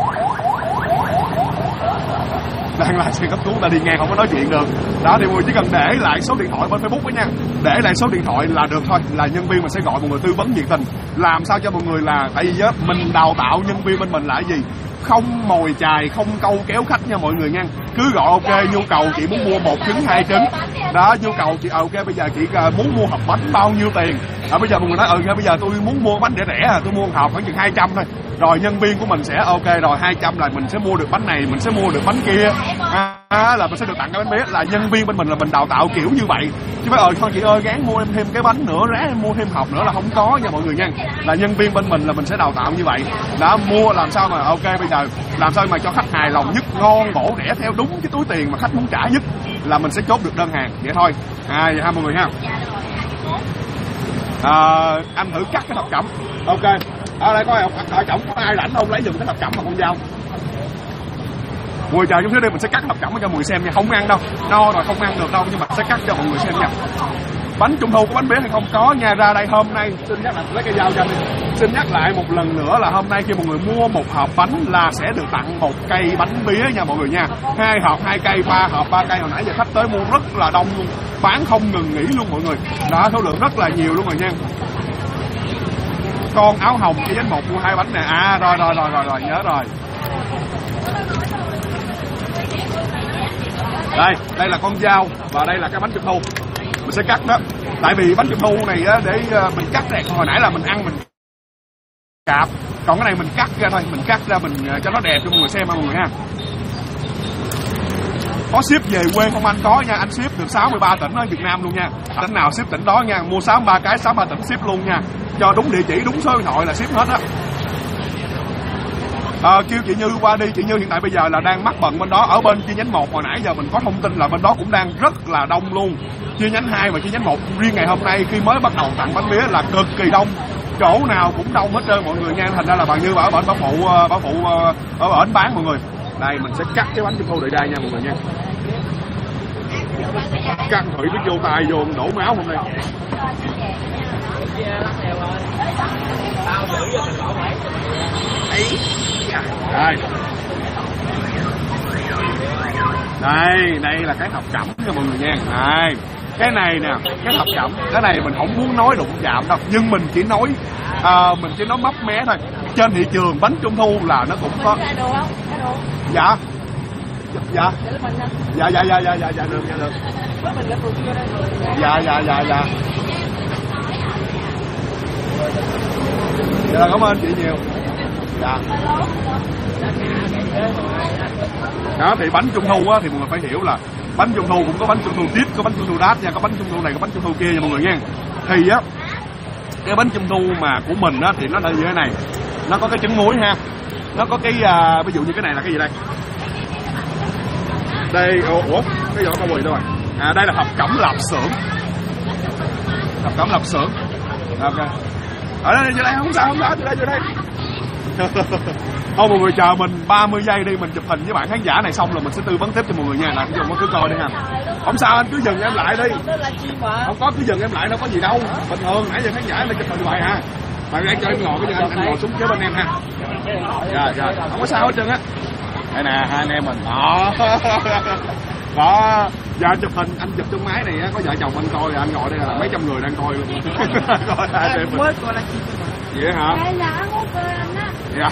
Đang là xe cấp cứu ta đi ngang không có nói chuyện được. Đó thì mọi người chỉ cần để lại số điện thoại bên Facebook với nha. Để lại số điện thoại là được thôi, là nhân viên mình sẽ gọi mọi người tư vấn nhiệt tình. Làm sao cho mọi người là, tại vì mình đào tạo nhân viên bên mình là cái gì? Không mồi chài, không câu kéo khách nha mọi người nha. Cứ gọi ok, nhu cầu chị muốn mua 1 trứng 2 trứng. Đó, nhu cầu chị ok bây giờ chị muốn mua hộp bánh bao nhiêu tiền. Bây giờ mọi người nói bây giờ tôi muốn mua bánh rẻ tôi mua một hộp khoảng chừng 200 thôi. Rồi nhân viên của mình sẽ ok rồi 200 là mình sẽ mua được bánh này, mình sẽ mua được bánh kia. Là mình sẽ được tặng cái bánh bé. Là nhân viên bên mình là mình đào tạo kiểu như vậy. Chứ phải con chị ơi gán mua em thêm cái bánh nữa, ráng em mua thêm hộp nữa là không có nha mọi người nha. Là nhân viên bên mình là mình sẽ đào tạo như vậy. Đã mua làm sao mà ok bây giờ làm sao mà cho khách hài lòng nhất, ngon bổ rẻ theo đúng cái túi tiền mà khách muốn trả nhất là mình sẽ chốt được đơn hàng vậy thôi. Vậy ha mọi người ha. Anh thử cắt cái thập cẩm. Ok. Ở đây có thập cẩm, có ai rảnh không lấy giùm cái thập cẩm mà con dao. Mọi người chờ chút xíu đi, mình sẽ cắt thập cẩm cho mọi người xem nha. Không ăn đâu, no rồi không ăn được đâu, nhưng mà sẽ cắt cho mọi người xem nha. Bánh trung thu có bánh bé hay không có nha. Ra đây hôm nay xin nhắc lại, lấy cái dao cho anh đi. Xin nhắc lại một lần nữa là hôm nay khi mọi người mua một hộp bánh là sẽ được tặng 1 cây bánh bía nha mọi người nha. 2 hộp 2 cây, 3 hộp 3 cây. Hồi nãy giờ khách tới mua rất là đông luôn, bán không ngừng nghỉ luôn mọi người. Đó, số lượng rất là nhiều luôn rồi nha. Con áo hồng chi nhánh 1 mua 2 bánh nè. Rồi nhớ rồi. Đây là con dao và đây là cái bánh trung thu. Mình sẽ cắt đó. Tại vì bánh trung thu này á, để mình cắt này, hồi nãy là mình ăn mình cạp, còn cái này mình cắt ra thôi, mình cắt ra mình cho nó đẹp cho mọi người xem mọi người ha. Có ship về quê không anh? Có nha, anh ship được 63 tỉnh ở Việt Nam luôn nha. Tỉnh nào ship tỉnh đó nha, mua 63 cái 63 tỉnh ship luôn nha. Cho đúng địa chỉ, đúng số điện thoại là ship hết á. Kêu chị Như qua đi. Chị Như hiện tại bây giờ là đang mắc bận bên đó. Ở bên chi nhánh 1 hồi nãy giờ mình có thông tin là bên đó cũng đang rất là đông luôn. Chi nhánh 2 và chi nhánh 1 riêng ngày hôm nay khi mới bắt đầu tặng bánh mía là cực kỳ đông. Chỗ nào cũng đông hết trơn mọi người nha. Thành ra là bà Như ở bển bảo phụ ở bển bán mọi người. Đây mình sẽ cắt cái bánh trung thu đợi đây nha mọi người nha. Cắt thủy biết vô tay vô đổ máu hôm nay. Đây là cái thập cẩm nha mọi người nha. Cái này nè, cái thập cẩm, cái này mình không muốn nói đụng chạm đâu, nhưng mình chỉ nói mấp mé thôi. Trên thị trường bánh trung thu là nó cũng có. Dạ được. Dạ. Dạ cảm ơn chị nhiều. Dạ. Đó thì bánh trung thu á thì mọi người phải hiểu là bánh trung thu cũng có bánh trung thu tip, có bánh trung thu đát nha, có bánh trung thu này, có bánh trung thu kia nha mọi người nha. Thì á cái bánh trung thu mà của mình á thì nó là như thế này, nó có cái trứng muối ha, nó có cái ví dụ như cái này là cái gì đây? Đây, cái vỏ bao bì đâu rồi? Đây là thập cẩm lạp xưởng. Thập cẩm lạp xưởng. Ok. Ở đây, vô đây không sao, vô đây. Thôi mọi người chờ mình 30 giây đi, mình chụp hình với bạn khán giả này xong rồi mình sẽ tư vấn tiếp cho mọi người nha. Là cứ coi đi ha. Không sao anh cứ dừng em lại đi. Không có cứ dừng em lại đâu có gì đâu. Bình thường nãy giờ khán giả mình chụp hình vậy hả? Bạn đang cho em ngồi cái anh ngồi xuống kế bên em ha. Dạ. Không có sao hết trơn á. Đây nè, hai anh em mình. Đó. Giờ chụp hình, anh chụp trong máy này á, có vợ chồng anh coi rồi anh ngồi đây là mấy trăm người đang coi luôn. Coi hai em mình. Vậy hả? Dạ.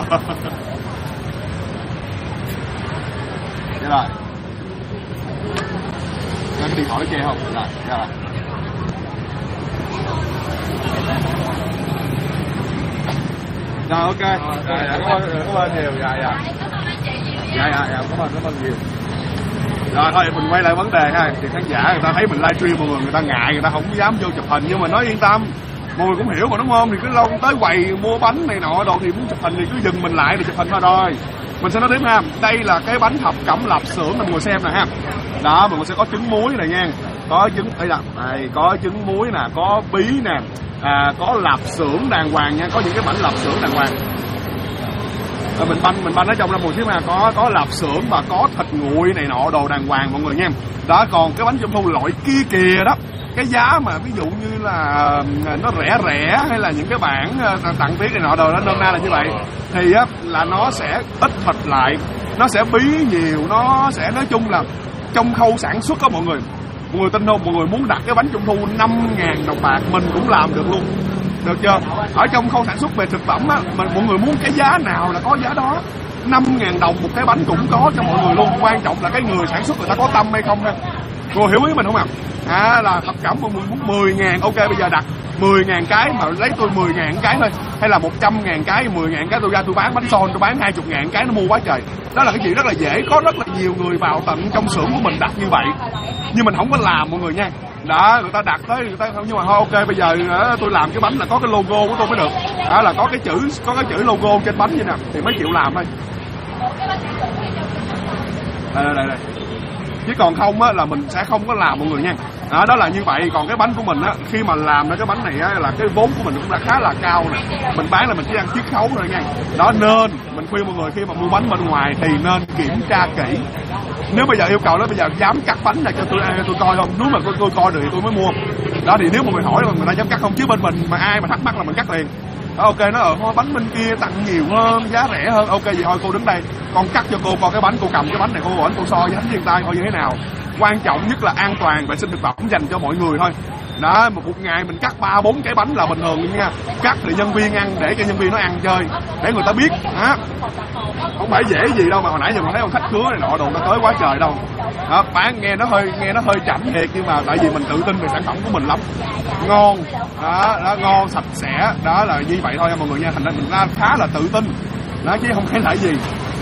Dạ rồi. Có cái điện thoại che không? Rồi, dạ rồi. Rồi ok. Cảm ơn nhiều. Dạ, cảm ơn nhiều. Rồi thôi mình quay lại vấn đề ha. Thì khán giả người ta thấy mình livestream mọi người ta ngại, người ta không dám vô chụp hình, nhưng mà nói yên tâm. Mọi người cũng hiểu mà đúng không? Thì cứ lâu tới quầy mua bánh này nọ đồ thì muốn chụp hình thì cứ dừng mình lại để chụp hình thôi rồi. Mình sẽ nói tiếp ha. Đây là cái bánh thập cẩm lạp xưởng mọi người xem nè ha. Đó, mọi người sẽ có trứng muối này nha. Có trứng đây có trứng muối nè, có bí nè, có lạp xưởng đàng hoàng nha, có những cái bánh lạp xưởng đàng hoàng. mình banh ở trong là một chiếc mà có lạp xưởng và có thịt nguội này nọ đồ đàng hoàng mọi người nha. Đó, còn cái bánh trung thu loại kia kìa đó, cái giá mà ví dụ như là nó rẻ hay là những cái bản tặng tiết này nọ đồ, nó nôm na là như vậy, thì á là nó sẽ ít thịt lại, nó sẽ bí nhiều, nó sẽ nói chung là trong khâu sản xuất đó mọi người tin không, mọi người muốn đặt cái bánh trung thu 5.000 đồng bạc mình cũng làm được luôn, được chưa? Ở trong khâu sản xuất về thực phẩm á, mọi người muốn cái giá nào là có giá đó, 5.000 đồng một cái bánh cũng có cho mọi người luôn. Quan trọng là cái người sản xuất người ta có tâm hay không ha. Cô hiểu ý mình không ạ? Là thập cẩm mọi người muốn 10.000, ok bây giờ đặt 10.000 cái mà lấy tôi 10.000 cái thôi, hay là 100.000 cái, 10.000 cái tôi ra tôi bán bánh son, tôi bán 20.000 cái nó mua quá trời. Đó là cái chuyện rất là dễ, có rất là nhiều người vào tận trong xưởng của mình đặt như vậy, nhưng mình không có làm mọi người nha. Đó, người ta đặt tới người ta không, nhưng mà thôi ok bây giờ tôi làm cái bánh là có cái logo của tôi mới được. Đó là có cái chữ logo trên bánh vậy nè thì mới chịu làm thôi. Đây. Chứ còn không á là mình sẽ không có làm mọi người nha. Đó là như vậy. Còn cái bánh của mình á, khi mà làm ra cái bánh này á là cái vốn của mình cũng đã khá là cao nè. Mình bán là mình chỉ ăn chiết khấu thôi nha. Đó nên mình khuyên mọi người khi mà mua bánh bên ngoài thì nên kiểm tra kỹ. Nếu bây giờ yêu cầu đó bây giờ dám cắt bánh này cho tôi coi không? Nếu mà tôi coi được thì tôi mới mua. Đó thì nếu mọi người hỏi mà người ta dám cắt không, chứ bên mình mà ai mà thắc mắc là mình cắt liền. Đó, ok nó ở bánh bên kia tặng nhiều hơn, giá rẻ hơn, ok vậy thôi cô đứng đây con cắt cho cô coi cái bánh, cô cầm cái bánh này cô bánh cô so với bánh riêng tay coi như thế nào. Quan trọng nhất là an toàn vệ sinh thực phẩm dành cho mọi người thôi. Đó, một ngày mình cắt 3-4 cái bánh là bình thường nha. Cắt để nhân viên ăn, để cho nhân viên nó ăn chơi, để người ta biết á. Không phải dễ gì đâu mà hồi nãy giờ mình thấy con khách khứa này nọ đồ nó tới quá trời đâu. Đó, bán nghe nó hơi chậm thiệt, nhưng mà tại vì mình tự tin về sản phẩm của mình lắm. Ngon, đó ngon sạch sẽ, đó là như vậy thôi nha mọi người nha. Thành ra mình khá là tự tin. Đó chứ không phải là gì.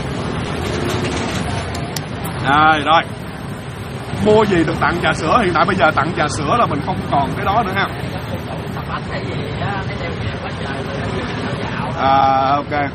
Rồi. Mua gì được tặng trà sữa, hiện tại bây giờ tặng trà sữa là mình không còn cái đó nữa ha. Ok.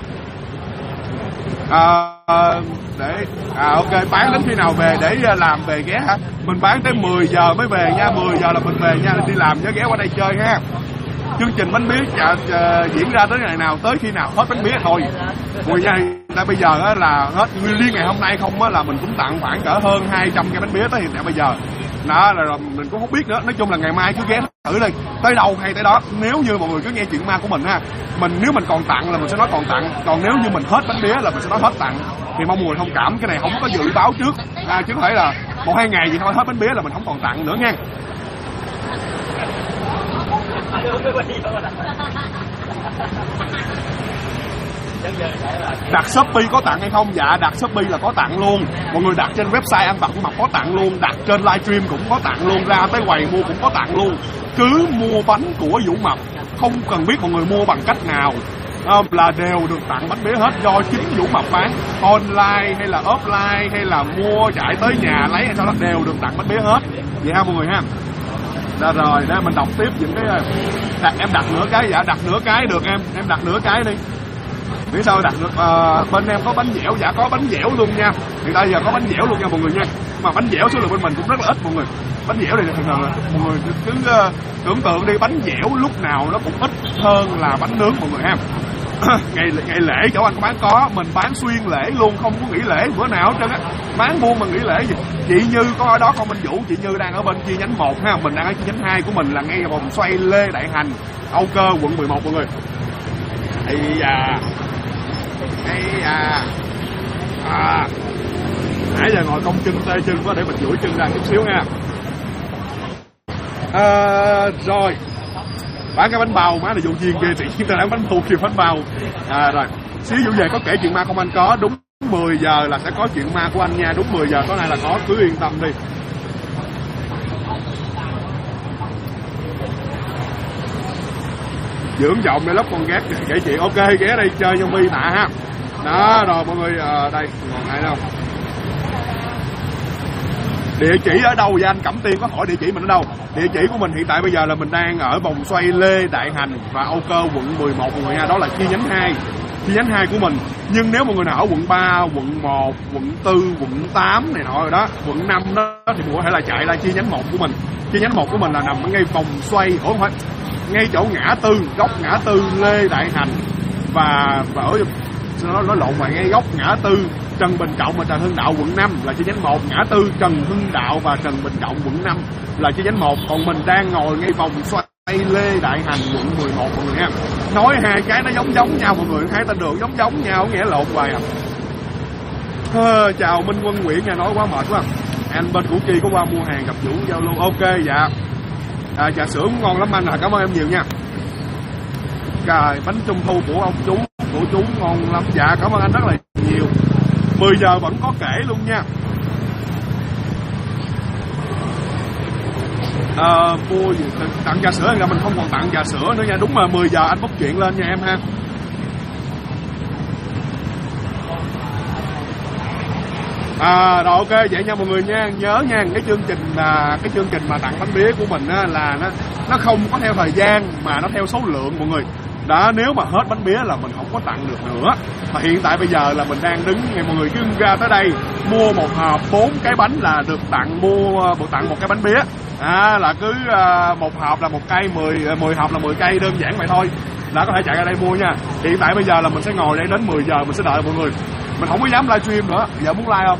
Ok, bán đến khi nào về để làm về ghé hả? Mình bán tới 10 giờ mới về nha, 10 giờ là mình về nha, đi làm nhớ ghé qua đây chơi ha. Chương trình bánh bía diễn ra tới ngày nào, tới khi nào hết bánh bía thôi. Mùi nha, tại bây giờ á, là hết nguyên liên ngày hôm nay không á, là mình cũng tặng khoảng cỡ hơn 200 cái bánh bía tới hiện tại bây giờ. Đó là mình cũng không biết nữa, nói chung là ngày mai cứ ghé thử đi, tới đâu hay tới đó. Nếu như mọi người cứ nghe chuyện ma của mình ha, nếu mình còn tặng là mình sẽ nói còn tặng, còn nếu như mình hết bánh bía là mình sẽ nói hết tặng. Thì mong mọi người thông cảm, cái này không có dự báo trước, chứ không phải là 1-2 ngày gì thôi hết bánh bía là mình không còn tặng nữa nha. Đặt Shopee có tặng hay không? Dạ đặt Shopee là có tặng luôn. Mọi người đặt trên website Ăn Vặt Của Mập có tặng luôn. Đặt trên livestream cũng có tặng luôn. Ra tới quầy mua cũng có tặng luôn. Cứ mua bánh của Vũ Mập, không cần biết mọi người mua bằng cách nào, là đều được tặng bánh bía hết, do chính Vũ Mập bán. Online hay là offline hay là mua chạy tới nhà lấy hay sao đó đều được tặng bánh bía hết. Vậy ha mọi người ha. Đó rồi, để mình đọc tiếp những cái em đặt nửa cái. Dạ đặt nửa cái được em đặt nửa cái đi. Biết sao đặt được. Bên em có bánh dẻo, dạ có bánh dẻo luôn nha. Hiện tại giờ có bánh dẻo luôn nha mọi người nha. Mà bánh dẻo số lượng bên mình cũng rất là ít mọi người. Bánh dẻo này thường thường là mọi người cứ tưởng tượng đi, bánh dẻo lúc nào nó cũng ít hơn là bánh nướng mọi người ha. ngày lễ chỗ anh có, mình bán xuyên lễ luôn, không có nghỉ lễ bữa nào hết trơn á. Bán buôn mà nghỉ lễ gì. Chị Như có ở đó, con Minh Vũ, chị Như đang ở bên chi nhánh 1 ha, mình đang ở chi nhánh 2 của mình là ngay vòng xoay Lê Đại Hành, Âu Cơ, quận 11 mọi người. Nãy giờ ngồi cong chân tê chân quá, để mình duỗi chân ra chút xíu nha. Rồi bán cái bánh bao, má là vụ viên kia, chị ta đang bánh thu kêu bánh bao. Rồi xíu vụ về có kể chuyện ma không anh? Có, đúng 10 giờ là sẽ có chuyện ma của anh nha, đúng 10 giờ tối nay là có, cứ yên tâm đi. Dưỡng giọng để lóc con ghét kể chuyện. Ok ghé đây chơi zombie tạ ha. Đó rồi mọi người, đây còn ai đâu. Địa chỉ ở đâu vậy anh? Cẩm Tiên có hỏi địa chỉ mình ở đâu. Địa chỉ của mình hiện tại bây giờ là mình đang ở vòng xoay Lê Đại Hành và Âu Cơ, quận 11 mọi người nha. Đó là chi nhánh 2. Chi nhánh 2 của mình. Nhưng nếu mọi người nào ở quận 3, quận 1, quận 4, quận 8 này nọ rồi đó, quận 5 đó thì mọi người có thể là chạy ra chi nhánh 1 của mình. Chi nhánh 1 của mình là nằm ở ngay vòng xoay, ngay chỗ ngã tư, góc ngã tư Lê Đại Hành và ở nó lộn vào ngay góc ngã tư Trần Bình Trọng và Trần Hưng Đạo quận 5 là chi nhánh 1, ngã tư Trần Hưng Đạo và Trần Bình Trọng quận 5 là chi nhánh 1, còn mình đang ngồi ngay vòng xoay Lê Đại Hành quận 11 mọi người nha. Nói hai cái nó giống nhau mọi người, hai tên đường giống nhau, nghĩa lộn hoài à. Chào Minh Quân Nguyễn nha, nói quá mệt quá. Anh bên Củ Chi có qua mua hàng gặp Vũ giao lưu. Ok dạ. Trà sữa cũng ngon lắm anh à, cảm ơn em nhiều nha. Trời, bánh trung thu của ông chú, của chú ngon lắm. Dạ cảm ơn anh rất là nhiều. 10 giờ vẫn có kể luôn nha. Mua gì tặng trà sữa là mình không còn tặng trà sữa nữa nha. Đúng rồi, 10 giờ anh bốc chuyện lên nha em ha. Rồi ok vậy nha mọi người nha. Nhớ nha, cái chương trình mà tặng bánh bía của mình á, là nó không có theo thời gian mà nó theo số lượng mọi người. Đó, nếu mà hết bánh bía là mình không có tặng được nữa. Mà hiện tại bây giờ là mình đang đứng ngay, mọi người cứ ra tới đây mua một hộp 4 cái bánh là được tặng, tặng một cái bánh bía. Là cứ một hộp là một cây, 10 hộp là 10 cây, đơn giản vậy thôi. Là có thể chạy ra đây mua nha. Hiện tại bây giờ là mình sẽ ngồi đây đến 10 giờ mình sẽ đợi mọi người. Mình không có dám livestream nữa. Giờ muốn live không?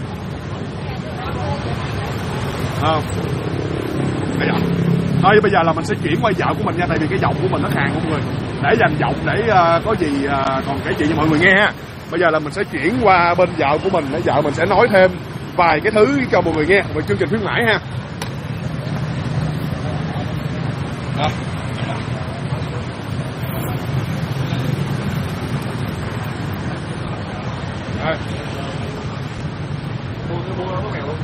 Thôi bây giờ là mình sẽ chuyển qua vợ của mình nha. Tại vì cái giọng của mình nó khàn mọi người. Để dành giọng để có gì còn kể chuyện cho mọi người nghe ha. Bây giờ là mình sẽ chuyển qua bên vợ của mình. Để vợ mình sẽ nói thêm vài cái thứ cho mọi người nghe về chương trình khuyến mãi ha. Mua có mèo luôn.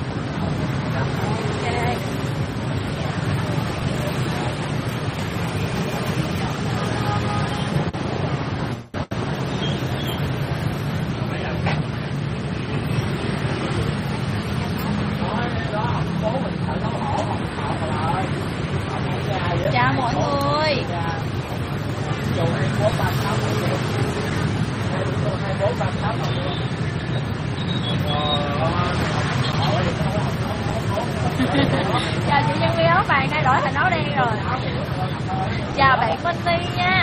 Chào mọi người. Chào chị nhân viên áo vàng nay đổi thành áo đen rồi. Chào bạn Minh Ti nha.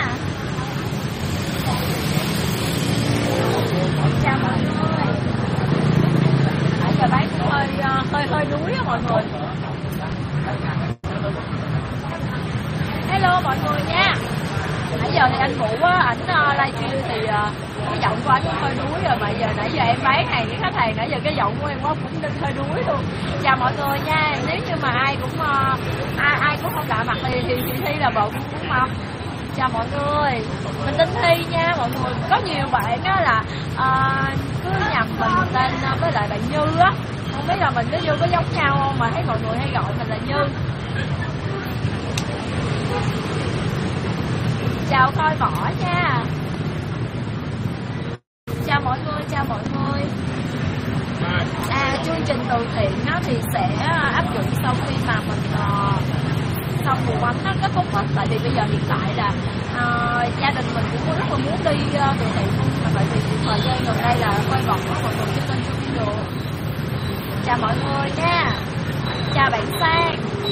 Chào mọi người. Nãy giờ bán hơi núi á mọi người. Hello mọi người nha. Nãy giờ thì anh Vũ á, ảnh livestream thì cái giọng của anh cũng hơi đuối rồi. Mà giờ nãy giờ em bán hàng với khách hàng, nãy giờ cái giọng của em cũng hơi đuối luôn. Chào mọi người nha. Nếu như mà ai cũng không lạ mặt thì chị Thi là vợ của Mập. Chào mọi người, mình tên Thi nha mọi người. Có nhiều bạn á là cứ nhầm mình tên với lại bạn Như á. Không biết là mình với Như có giống nhau không mà thấy mọi người hay gọi mình là Như. Chào Coi Võ nha. Chào mọi người, chào mọi người. Chương trình từ thiện á, thì sẽ áp dụng sau khi mà mình sau mùa bánh nó kết thúc hết. Tại vì bây giờ hiện tại là gia đình mình cũng rất là muốn đi từ thiện luôn. Tại vì thời gian gần đây là Coi Võ mọi người trên kênh video. Chào mọi người nha. Chào bạn Sang.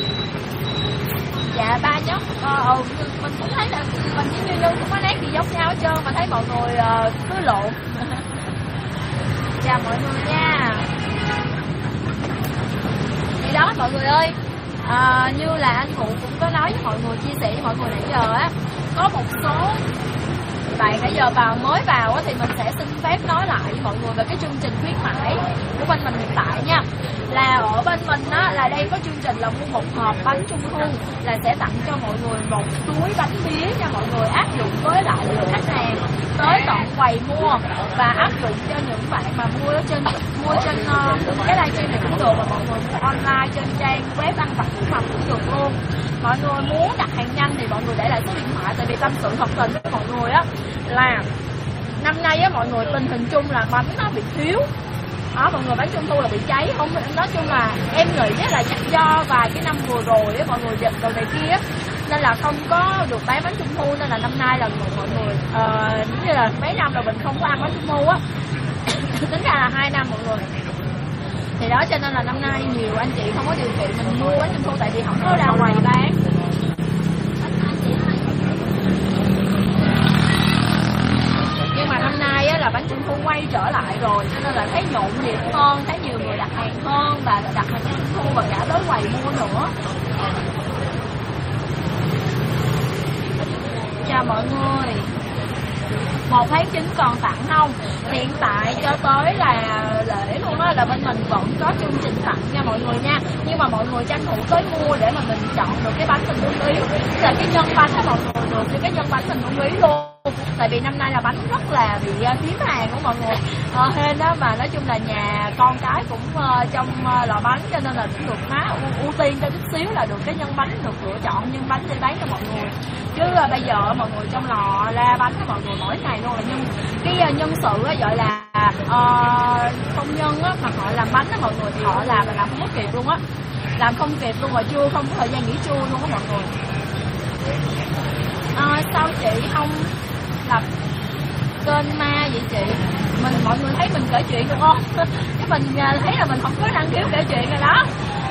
Dạ ba nhóc mình cũng thấy là mình với Như cũng có nét gì giống nhau hết trơn mà thấy mọi người cứ lộn. Chào mọi người nha. Thì đó mọi người ơi, như là anh Vũ cũng có nói với mọi người, chia sẻ với mọi người nãy giờ á, có một số bạn nãy giờ mới vào á, thì mình sẽ xin phép nói lại với mọi người về cái chương trình khuyến mãi của bên mình hiện tại nha. Là ở bên mình á, là đây có chương trình là mua một hộp bánh trung thu là sẽ tặng cho mọi người một túi bánh bía nha mọi người, áp dụng với lại lượng khách hàng tới tận quầy mua và áp dụng cho những bạn mà mua trên cái livestream này cũng được, và mọi người mua online trên trang web ăn vặt của Mập cũng được luôn. Mọi người muốn đặt hàng nhanh thì mọi người để lại số điện thoại. Tại vì tâm sự thật tình với mọi người á là năm nay á mọi người tình hình chung là bánh nó bị thiếu đó, mọi người bánh trung thu là bị cháy không. Nói chung là em nghĩ là chắc do vài cái năm vừa rồi á mọi người dịch đồ này kia nên là không có được bán bánh trung thu, nên là năm nay là mọi người như là mấy năm là mình không có ăn bánh trung thu á tính ra là 2 năm mọi người. Thì đó cho nên là năm nay nhiều anh chị không có điều kiện mình mua bánh trung thu tại vì không có ra ngoài bán. Nhưng mà năm nay á, là bánh trung thu quay trở lại rồi, cho nên là thấy nhộn nhịp hơn, thấy nhiều người đặt hàng hơn và đặt hàng Trung thu và cả tới quầy mua nữa. Chào mọi người. 1 tháng 9 còn tặng không? Hiện tại cho tới là lễ luôn á, là bên mình vẫn có chương trình tặng nha mọi người nha. Nhưng mà mọi người tranh thủ tới mua để mà mình chọn được cái bánh mình ưng ý. Là cái nhân bánh đó mọi người, được cho cái nhân bánh mình ưng ý luôn. Tại vì năm nay là bánh rất là bị thiếu hàng của mọi người. Hên đó, mà nói chung là nhà con cái cũng trong lò bánh, cho nên là cũng được má ưu tiên cho chút xíu là được cái nhân bánh, được lựa chọn nhân bánh để bán cho mọi người. Chứ bây giờ mọi người trong lò la bánh mọi người mỗi ngày luôn là cái nhân sự á, gọi là công nhân á, mà họ làm bánh á mọi người, họ làm không có kịp luôn á, làm không kịp luôn, rồi trưa không có thời gian nghỉ trưa luôn á mọi người. Sao chị không lập kênh ma vậy chị? Mọi người thấy mình kể chuyện được không? Cái mình thấy là mình không có năng khiếu kể chuyện rồi đó.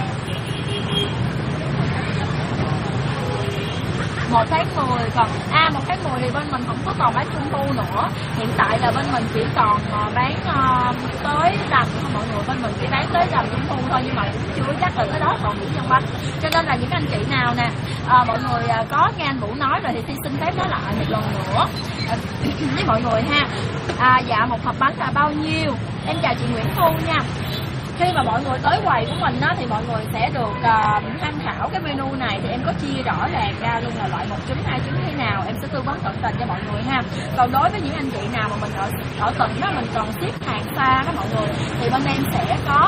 1 tháng 10 còn 1 tháng 10 thì bên mình không có còn bán Trung thu nữa. Hiện tại là bên mình chỉ còn bán tới rằm thôi mọi người, bên mình chỉ bán tới rằm Trung thu thôi, nhưng mà cũng chưa chắc là tới đó còn những nhân bánh. Cho nên là những anh chị nào nè, mọi người có nghe anh Vũ nói rồi thì xin phép nói lại một lần nữa với mọi người ha. Dạ, một hộp bánh là bao nhiêu? Em chào chị Nguyễn Thu nha. Khi mà mọi người tới quầy của mình á, thì mọi người sẽ được tham khảo cái menu này, thì em có chia rõ ràng ra luôn là loại 1 trứng 2 trứng thế nào, em sẽ tư vấn tận tình cho mọi người ha. Còn đối với những anh chị nào mà mình ở tỉnh đó, mình còn ship hàng xa đó mọi người, thì bên em sẽ có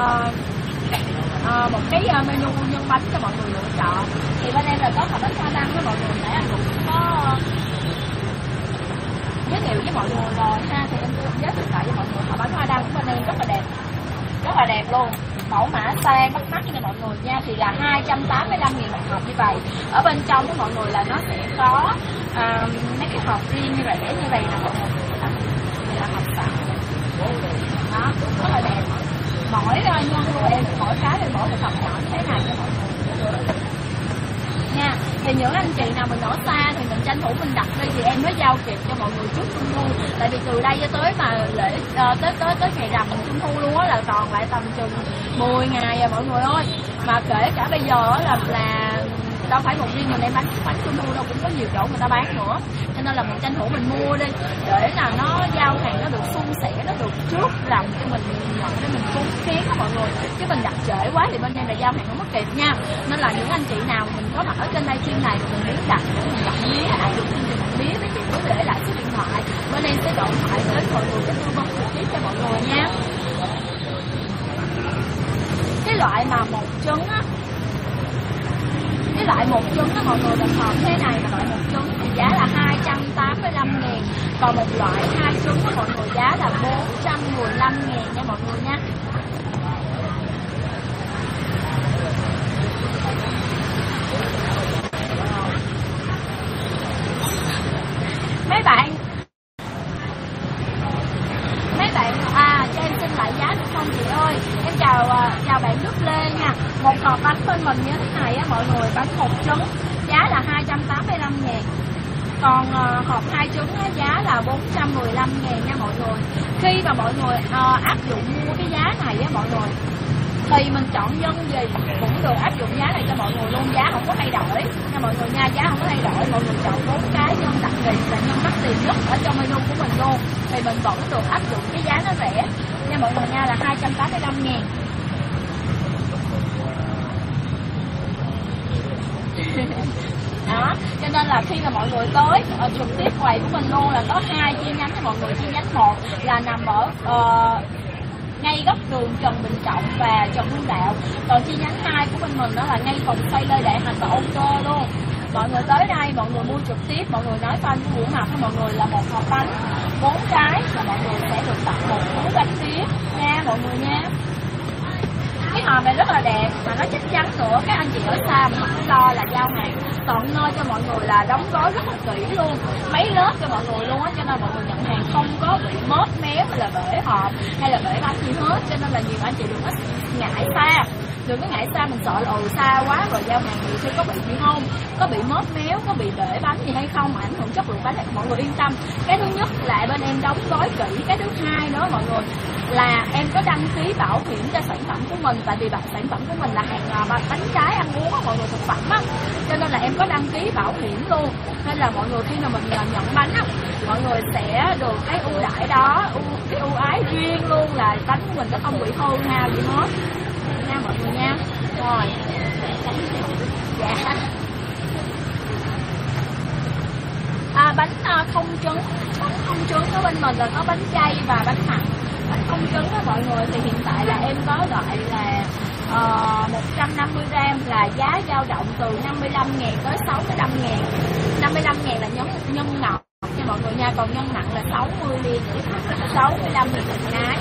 một cái menu nhân bánh cho mọi người lựa chọn. Thì bên em là có hộp bánh hoa đăng đó mọi người, nãy anh cũng có giới thiệu với mọi người rồi ha, thì em sẽ giới thiệu lại cho mọi người. Hộp bánh hoa đăng của bên em rất là đẹp luôn, mẫu mã sang bắt mắt nha mọi người nha, thì là 285.000 một hộp như vậy. Ở bên trong của mọi người là nó sẽ có mấy cái hộp riêng như vậy nè mọi người. Đây là hộp sẵn đó, rất là đẹp. Mỗi nhân của em, mỗi cái thì mỗi một hộp nhỏ như thế này cho mọi người nha. Thì những anh chị nào mình ở xa thì mình tranh thủ mình đặt đi, thì em mới giao kịp cho mọi người trước Trung thu. Tại vì từ đây cho tới mà lễ tới ngày rằm Trung thu luôn á, là còn lại tầm chừng 10 ngày rồi mọi người ơi. Mà kể cả bây giờ là đâu phải một riêng mình em bánh Trung thu đâu, cũng có nhiều chỗ người ta bán nữa. Cho nên là mình tranh thủ mình mua đi, để là nó giao hàng nó được suôn sẻ, nó được trước rằm cho mình nhận để mình cúng kiến đó mọi người. Chứ mình đặt trễ quá thì bên em là giao hàng không có kịp nha. Nên là những anh chị nào mình có mặt ở trên livestream này thì mình muốn đặt để mình đặt mía, ai được chương trình đặt mía với chị cứ để lại số điện thoại, bên em sẽ gọi thoại tới mọi người để tư vấn trực tiếp cho mọi người nha. Cái loại mà 1 trứng á, cái loại 1 trứng đó mọi người, mình hộp thế này là loại 1 trứng thì giá là 285.000. Còn một loại 2 trứng của mọi người giá là 415.000 nha mọi người nha. Mấy bạn cho em xin lại giá được không chị ơi? Em chào bạn Đức Lê nha. Một hộp bánh bên mình như thế này á mọi người, bánh 1 trứng giá là 285.000. Còn hộp 2 trứng á, giá là 415.000 nha mọi người. Khi mà mọi người áp dụng mua cái giá này á mọi người, thì mình chọn nhân gì cũng được áp dụng giá này cho mọi người luôn, giá không có thay đổi nha mọi người nha, giá không có thay đổi. Mọi người chọn 4 cái nhân đặc biệt là nhân mắc tiền nhất ở trong menu của mình luôn, thì mình vẫn được áp dụng cái giá nó rẻ nha mọi người nha, là 285.000. Đó, cho nên là khi mà mọi người tới trực tiếp quầy của mình luôn là có 2 chi nhánh cho mọi người. Chi nhánh 1 là nằm ở ngay góc đường Trần Bình Trọng và Trần Hưng Đạo. Còn chi nhánh 2 của bên mình đó là ngay vòng xoay Lê Đại Hành và Âu Cơ luôn. Mọi người tới đây mọi người mua trực tiếp, mọi người nói tên của Vũ Ngọc của mọi người là 1 hộp bánh 4 cái là mọi người sẽ được tặng 1 túi bánh phía nha mọi người nha. Cái hộp này rất là đẹp mà nó chắc chắn nữa, các anh chị ở xa mà không lo là giao hàng tận nơi cho mọi người, là đóng gói rất là kỹ luôn, mấy lớp cho mọi người luôn á, cho nên mọi người nhận hàng không có bị móp méo hay là bể hộp hay là bể bánh gì hết. Cho nên là nhiều anh chị đừng có ngại xa. Đừng có ngại xa, mình sợ là xa quá rồi giao hàng nhiều khi có bị gì không, có bị móp méo, có bị bể bánh gì hay không mà ảnh hưởng chất lượng bánh. Mọi người yên tâm. Cái thứ nhất là bên em đóng gói kỹ. Cái thứ hai nữa mọi người là em có đăng ký bảo hiểm cho sản phẩm của mình, tại vì sản phẩm của mình là hàng bánh trái ăn uống á mọi người, thực phẩm á, cho nên là em có đăng ký bảo hiểm luôn. Nên là mọi người khi mà mình nhận bánh á, mọi người sẽ được cái ưu đãi đó, cái ưu ái riêng luôn, là bánh của mình nó không bị hư hao gì hết nha mọi người nha. Rồi dạ bánh không trứng. Bánh không trứng ở bên mình là có bánh chay và bánh mặn. Bánh không trứng đó mọi người thì hiện tại là em có loại là 150g là giá dao động từ 55.000 tới 65.000. 55.000 là nhân ngọt cho mọi người nha, còn nhân mặn là 60.000, 65.000 một cái.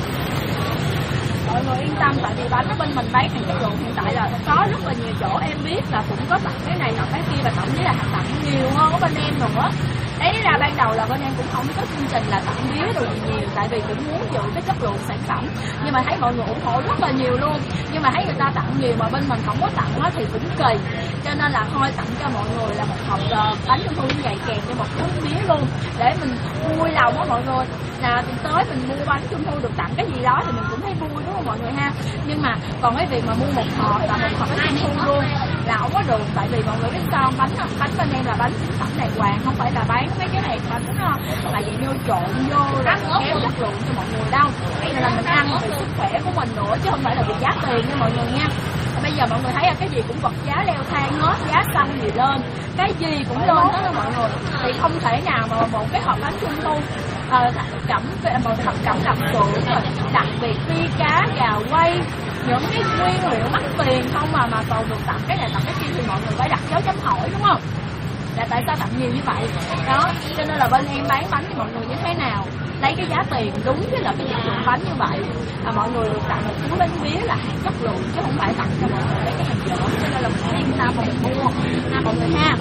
Mọi người yên tâm, tại vì bánh ở bên mình bán hàng chất lượng hiện tại là có rất là nhiều chỗ em biết là cũng có tặng cái này nọ cái kia, và thậm chí là tặng nhiều hơn ở bên em nữa. Đấy ra ban đầu là bên em cũng không có chương trình là tặng biếu đồ gì nhiều, tại vì cũng muốn giữ cái chất lượng sản phẩm, nhưng mà thấy mọi người ủng hộ rất là nhiều luôn. Nhưng mà thấy người ta tặng nhiều mà bên mình không có tặng thì cũng kỳ, cho nên là thôi tặng cho mọi người là một hộp bánh trung thu như vậy kèm cho một cuốn biếu luôn, để mình vui lòng á mọi người. Là tới mình mua bánh trung thu được tặng cái gì đó thì mình cũng thấy vui đúng không mọi người ha. Nhưng mà còn cái việc mà mua một hộp là một hộp bánh trung thu luôn là không có được, tại vì mọi người biết sao, bánh bên em là bánh sản phẩm đàng hoàng, không phải là bán mấy cái này bánh là vậy như trộn vô là kéo chất lượng cho mọi người đâu. Nên là mình ăn vì sức khỏe của mình nữa, chứ không phải là vì giá tiền nha mọi người nha. Bây giờ mọi người thấy là cái gì cũng vật giá leo thang hết, giá xăng gì lên, cái gì cũng lên hết đó mọi người. Thì không thể nào mà một cái hộp bánh trung thu thập cẩm đập tượng rồi đặc biệt ti cá gà quay, những cái nguyên liệu mắc tiền không mà còn được tặng cái này tặng cái kia, thì mọi người phải đặt dấu chấm hỏi đúng không? Là tại sao tặng nhiều như vậy đó. Cho nên là bên em bán bánh thì mọi người như thế nào lấy cái giá tiền đúng với là cái chất lượng bánh như vậy, là mọi người được tặng một cuốn bánh bía là hàng chất lượng chứ không phải tặng cho mọi người lấy cái hàng dở. Cho nên là mình yên tâm mà mình mua ha mọi người ha.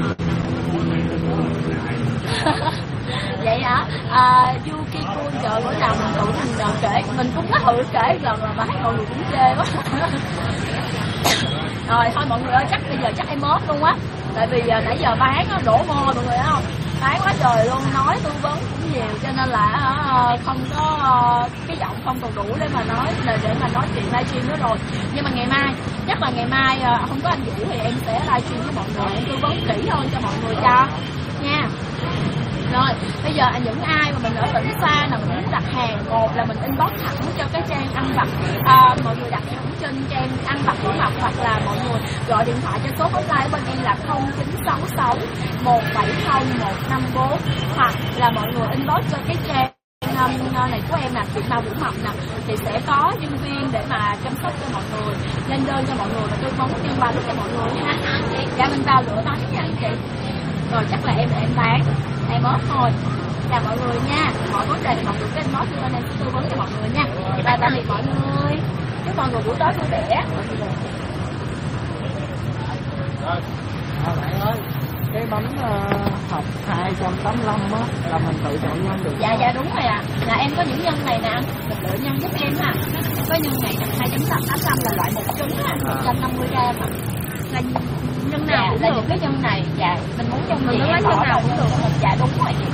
Vậy hả? Yuki Kun trời, bữa nào mình tự mình kể, mình cũng có thử kể lần rồi mà thấy mọi người cũng chê quá. Rồi thôi mọi người ơi, chắc bây giờ chắc em bớt luôn á, tại vì nãy giờ bán đổ mồ mọi người thấy không, bán quá trời luôn, nói tư vấn cũng nhiều, cho nên là không có cái giọng không còn đủ để mà nói chuyện livestream nữa rồi. Nhưng mà ngày mai chắc là ngày mai không có anh Vũ thì em sẽ livestream với mọi người, em tư vấn kỹ hơn cho mọi người cho nha. Rồi, bây giờ những ai mà mình ở tỉnh xa nào mình muốn đặt hàng, một là mình inbox thẳng cho cái trang ăn vặt, mọi người đặt thẳng trên trang ăn vặt của Ngọc, hoặc là mọi người gọi điện thoại cho số hotline bên em là 0966 170 154, hoặc là mọi người inbox cho cái trang này của em là Việt Nam Vũ Mập nè, thì sẽ có nhân viên để mà chăm sóc cho mọi người, lên đơn cho mọi người và tư vấn nhân bánh cho mọi người nha. Dạ mình vào lựa bánh nha anh chị. Rồi chắc là em bán em bớt thôi. Chào mọi người nha. Mọi vấn đề thì mọi người cứ inbox cho bên em sẽ tư vấn cho mọi người nha. Và tạm biệt mọi người. Chúc mọi người buổi tối vui vẻ. Bạn ơi, cái bánh hộp 285 á là mình tự chọn nhân được. Dạ đúng rồi ạ. Là em có những nhân này nè, mình lựa nhân giúp em ha. Có nhân này là 2.85 là loại 1 trứng á, 150g ạ. Là nhân nào là những cái nhân này. Dạ mình muốn nhân gì em bỏ đâu cũng được. Dạ đúng rồi chị.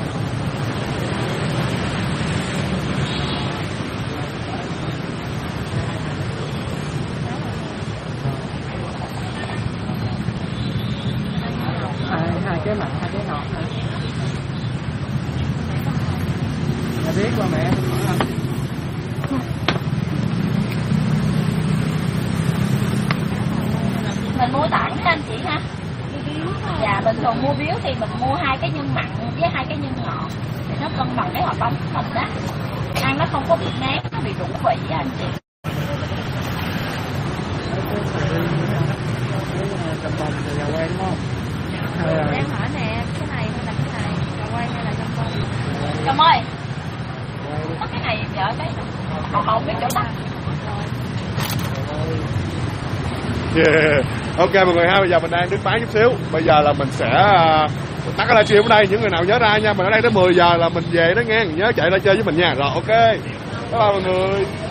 Hai cái mặn, hai cái ngọt hả? Dạ biết qua mẹ. Mình mua tặng anh chị ha. Dạ bình thường mua biếu thì mình mua 2 cái nhân mặn với 2 cái nhân ngọt thì nó cân bằng cái hộp bánh của mình đó, ăn nó không có bị nát, nó bị đủ vị á anh chị. Trầm bồng thì giàu quen đúng không? Em hỏi nè, cái này hay là cái này, cà quay hay là chăm bông? Chồng ơi, có cái này vợ cái họ không biết chỗ tắt. Yeah. Ok mọi người ha, bây giờ mình đang đứng bán chút xíu. Bây giờ là mình sẽ tắt cái livestream ở đây. Những người nào nhớ ra nha, mình ở đây tới 10 giờ là mình về đó nghe, nhớ chạy ra chơi với mình nha. Rồi ok, bye bye mọi người.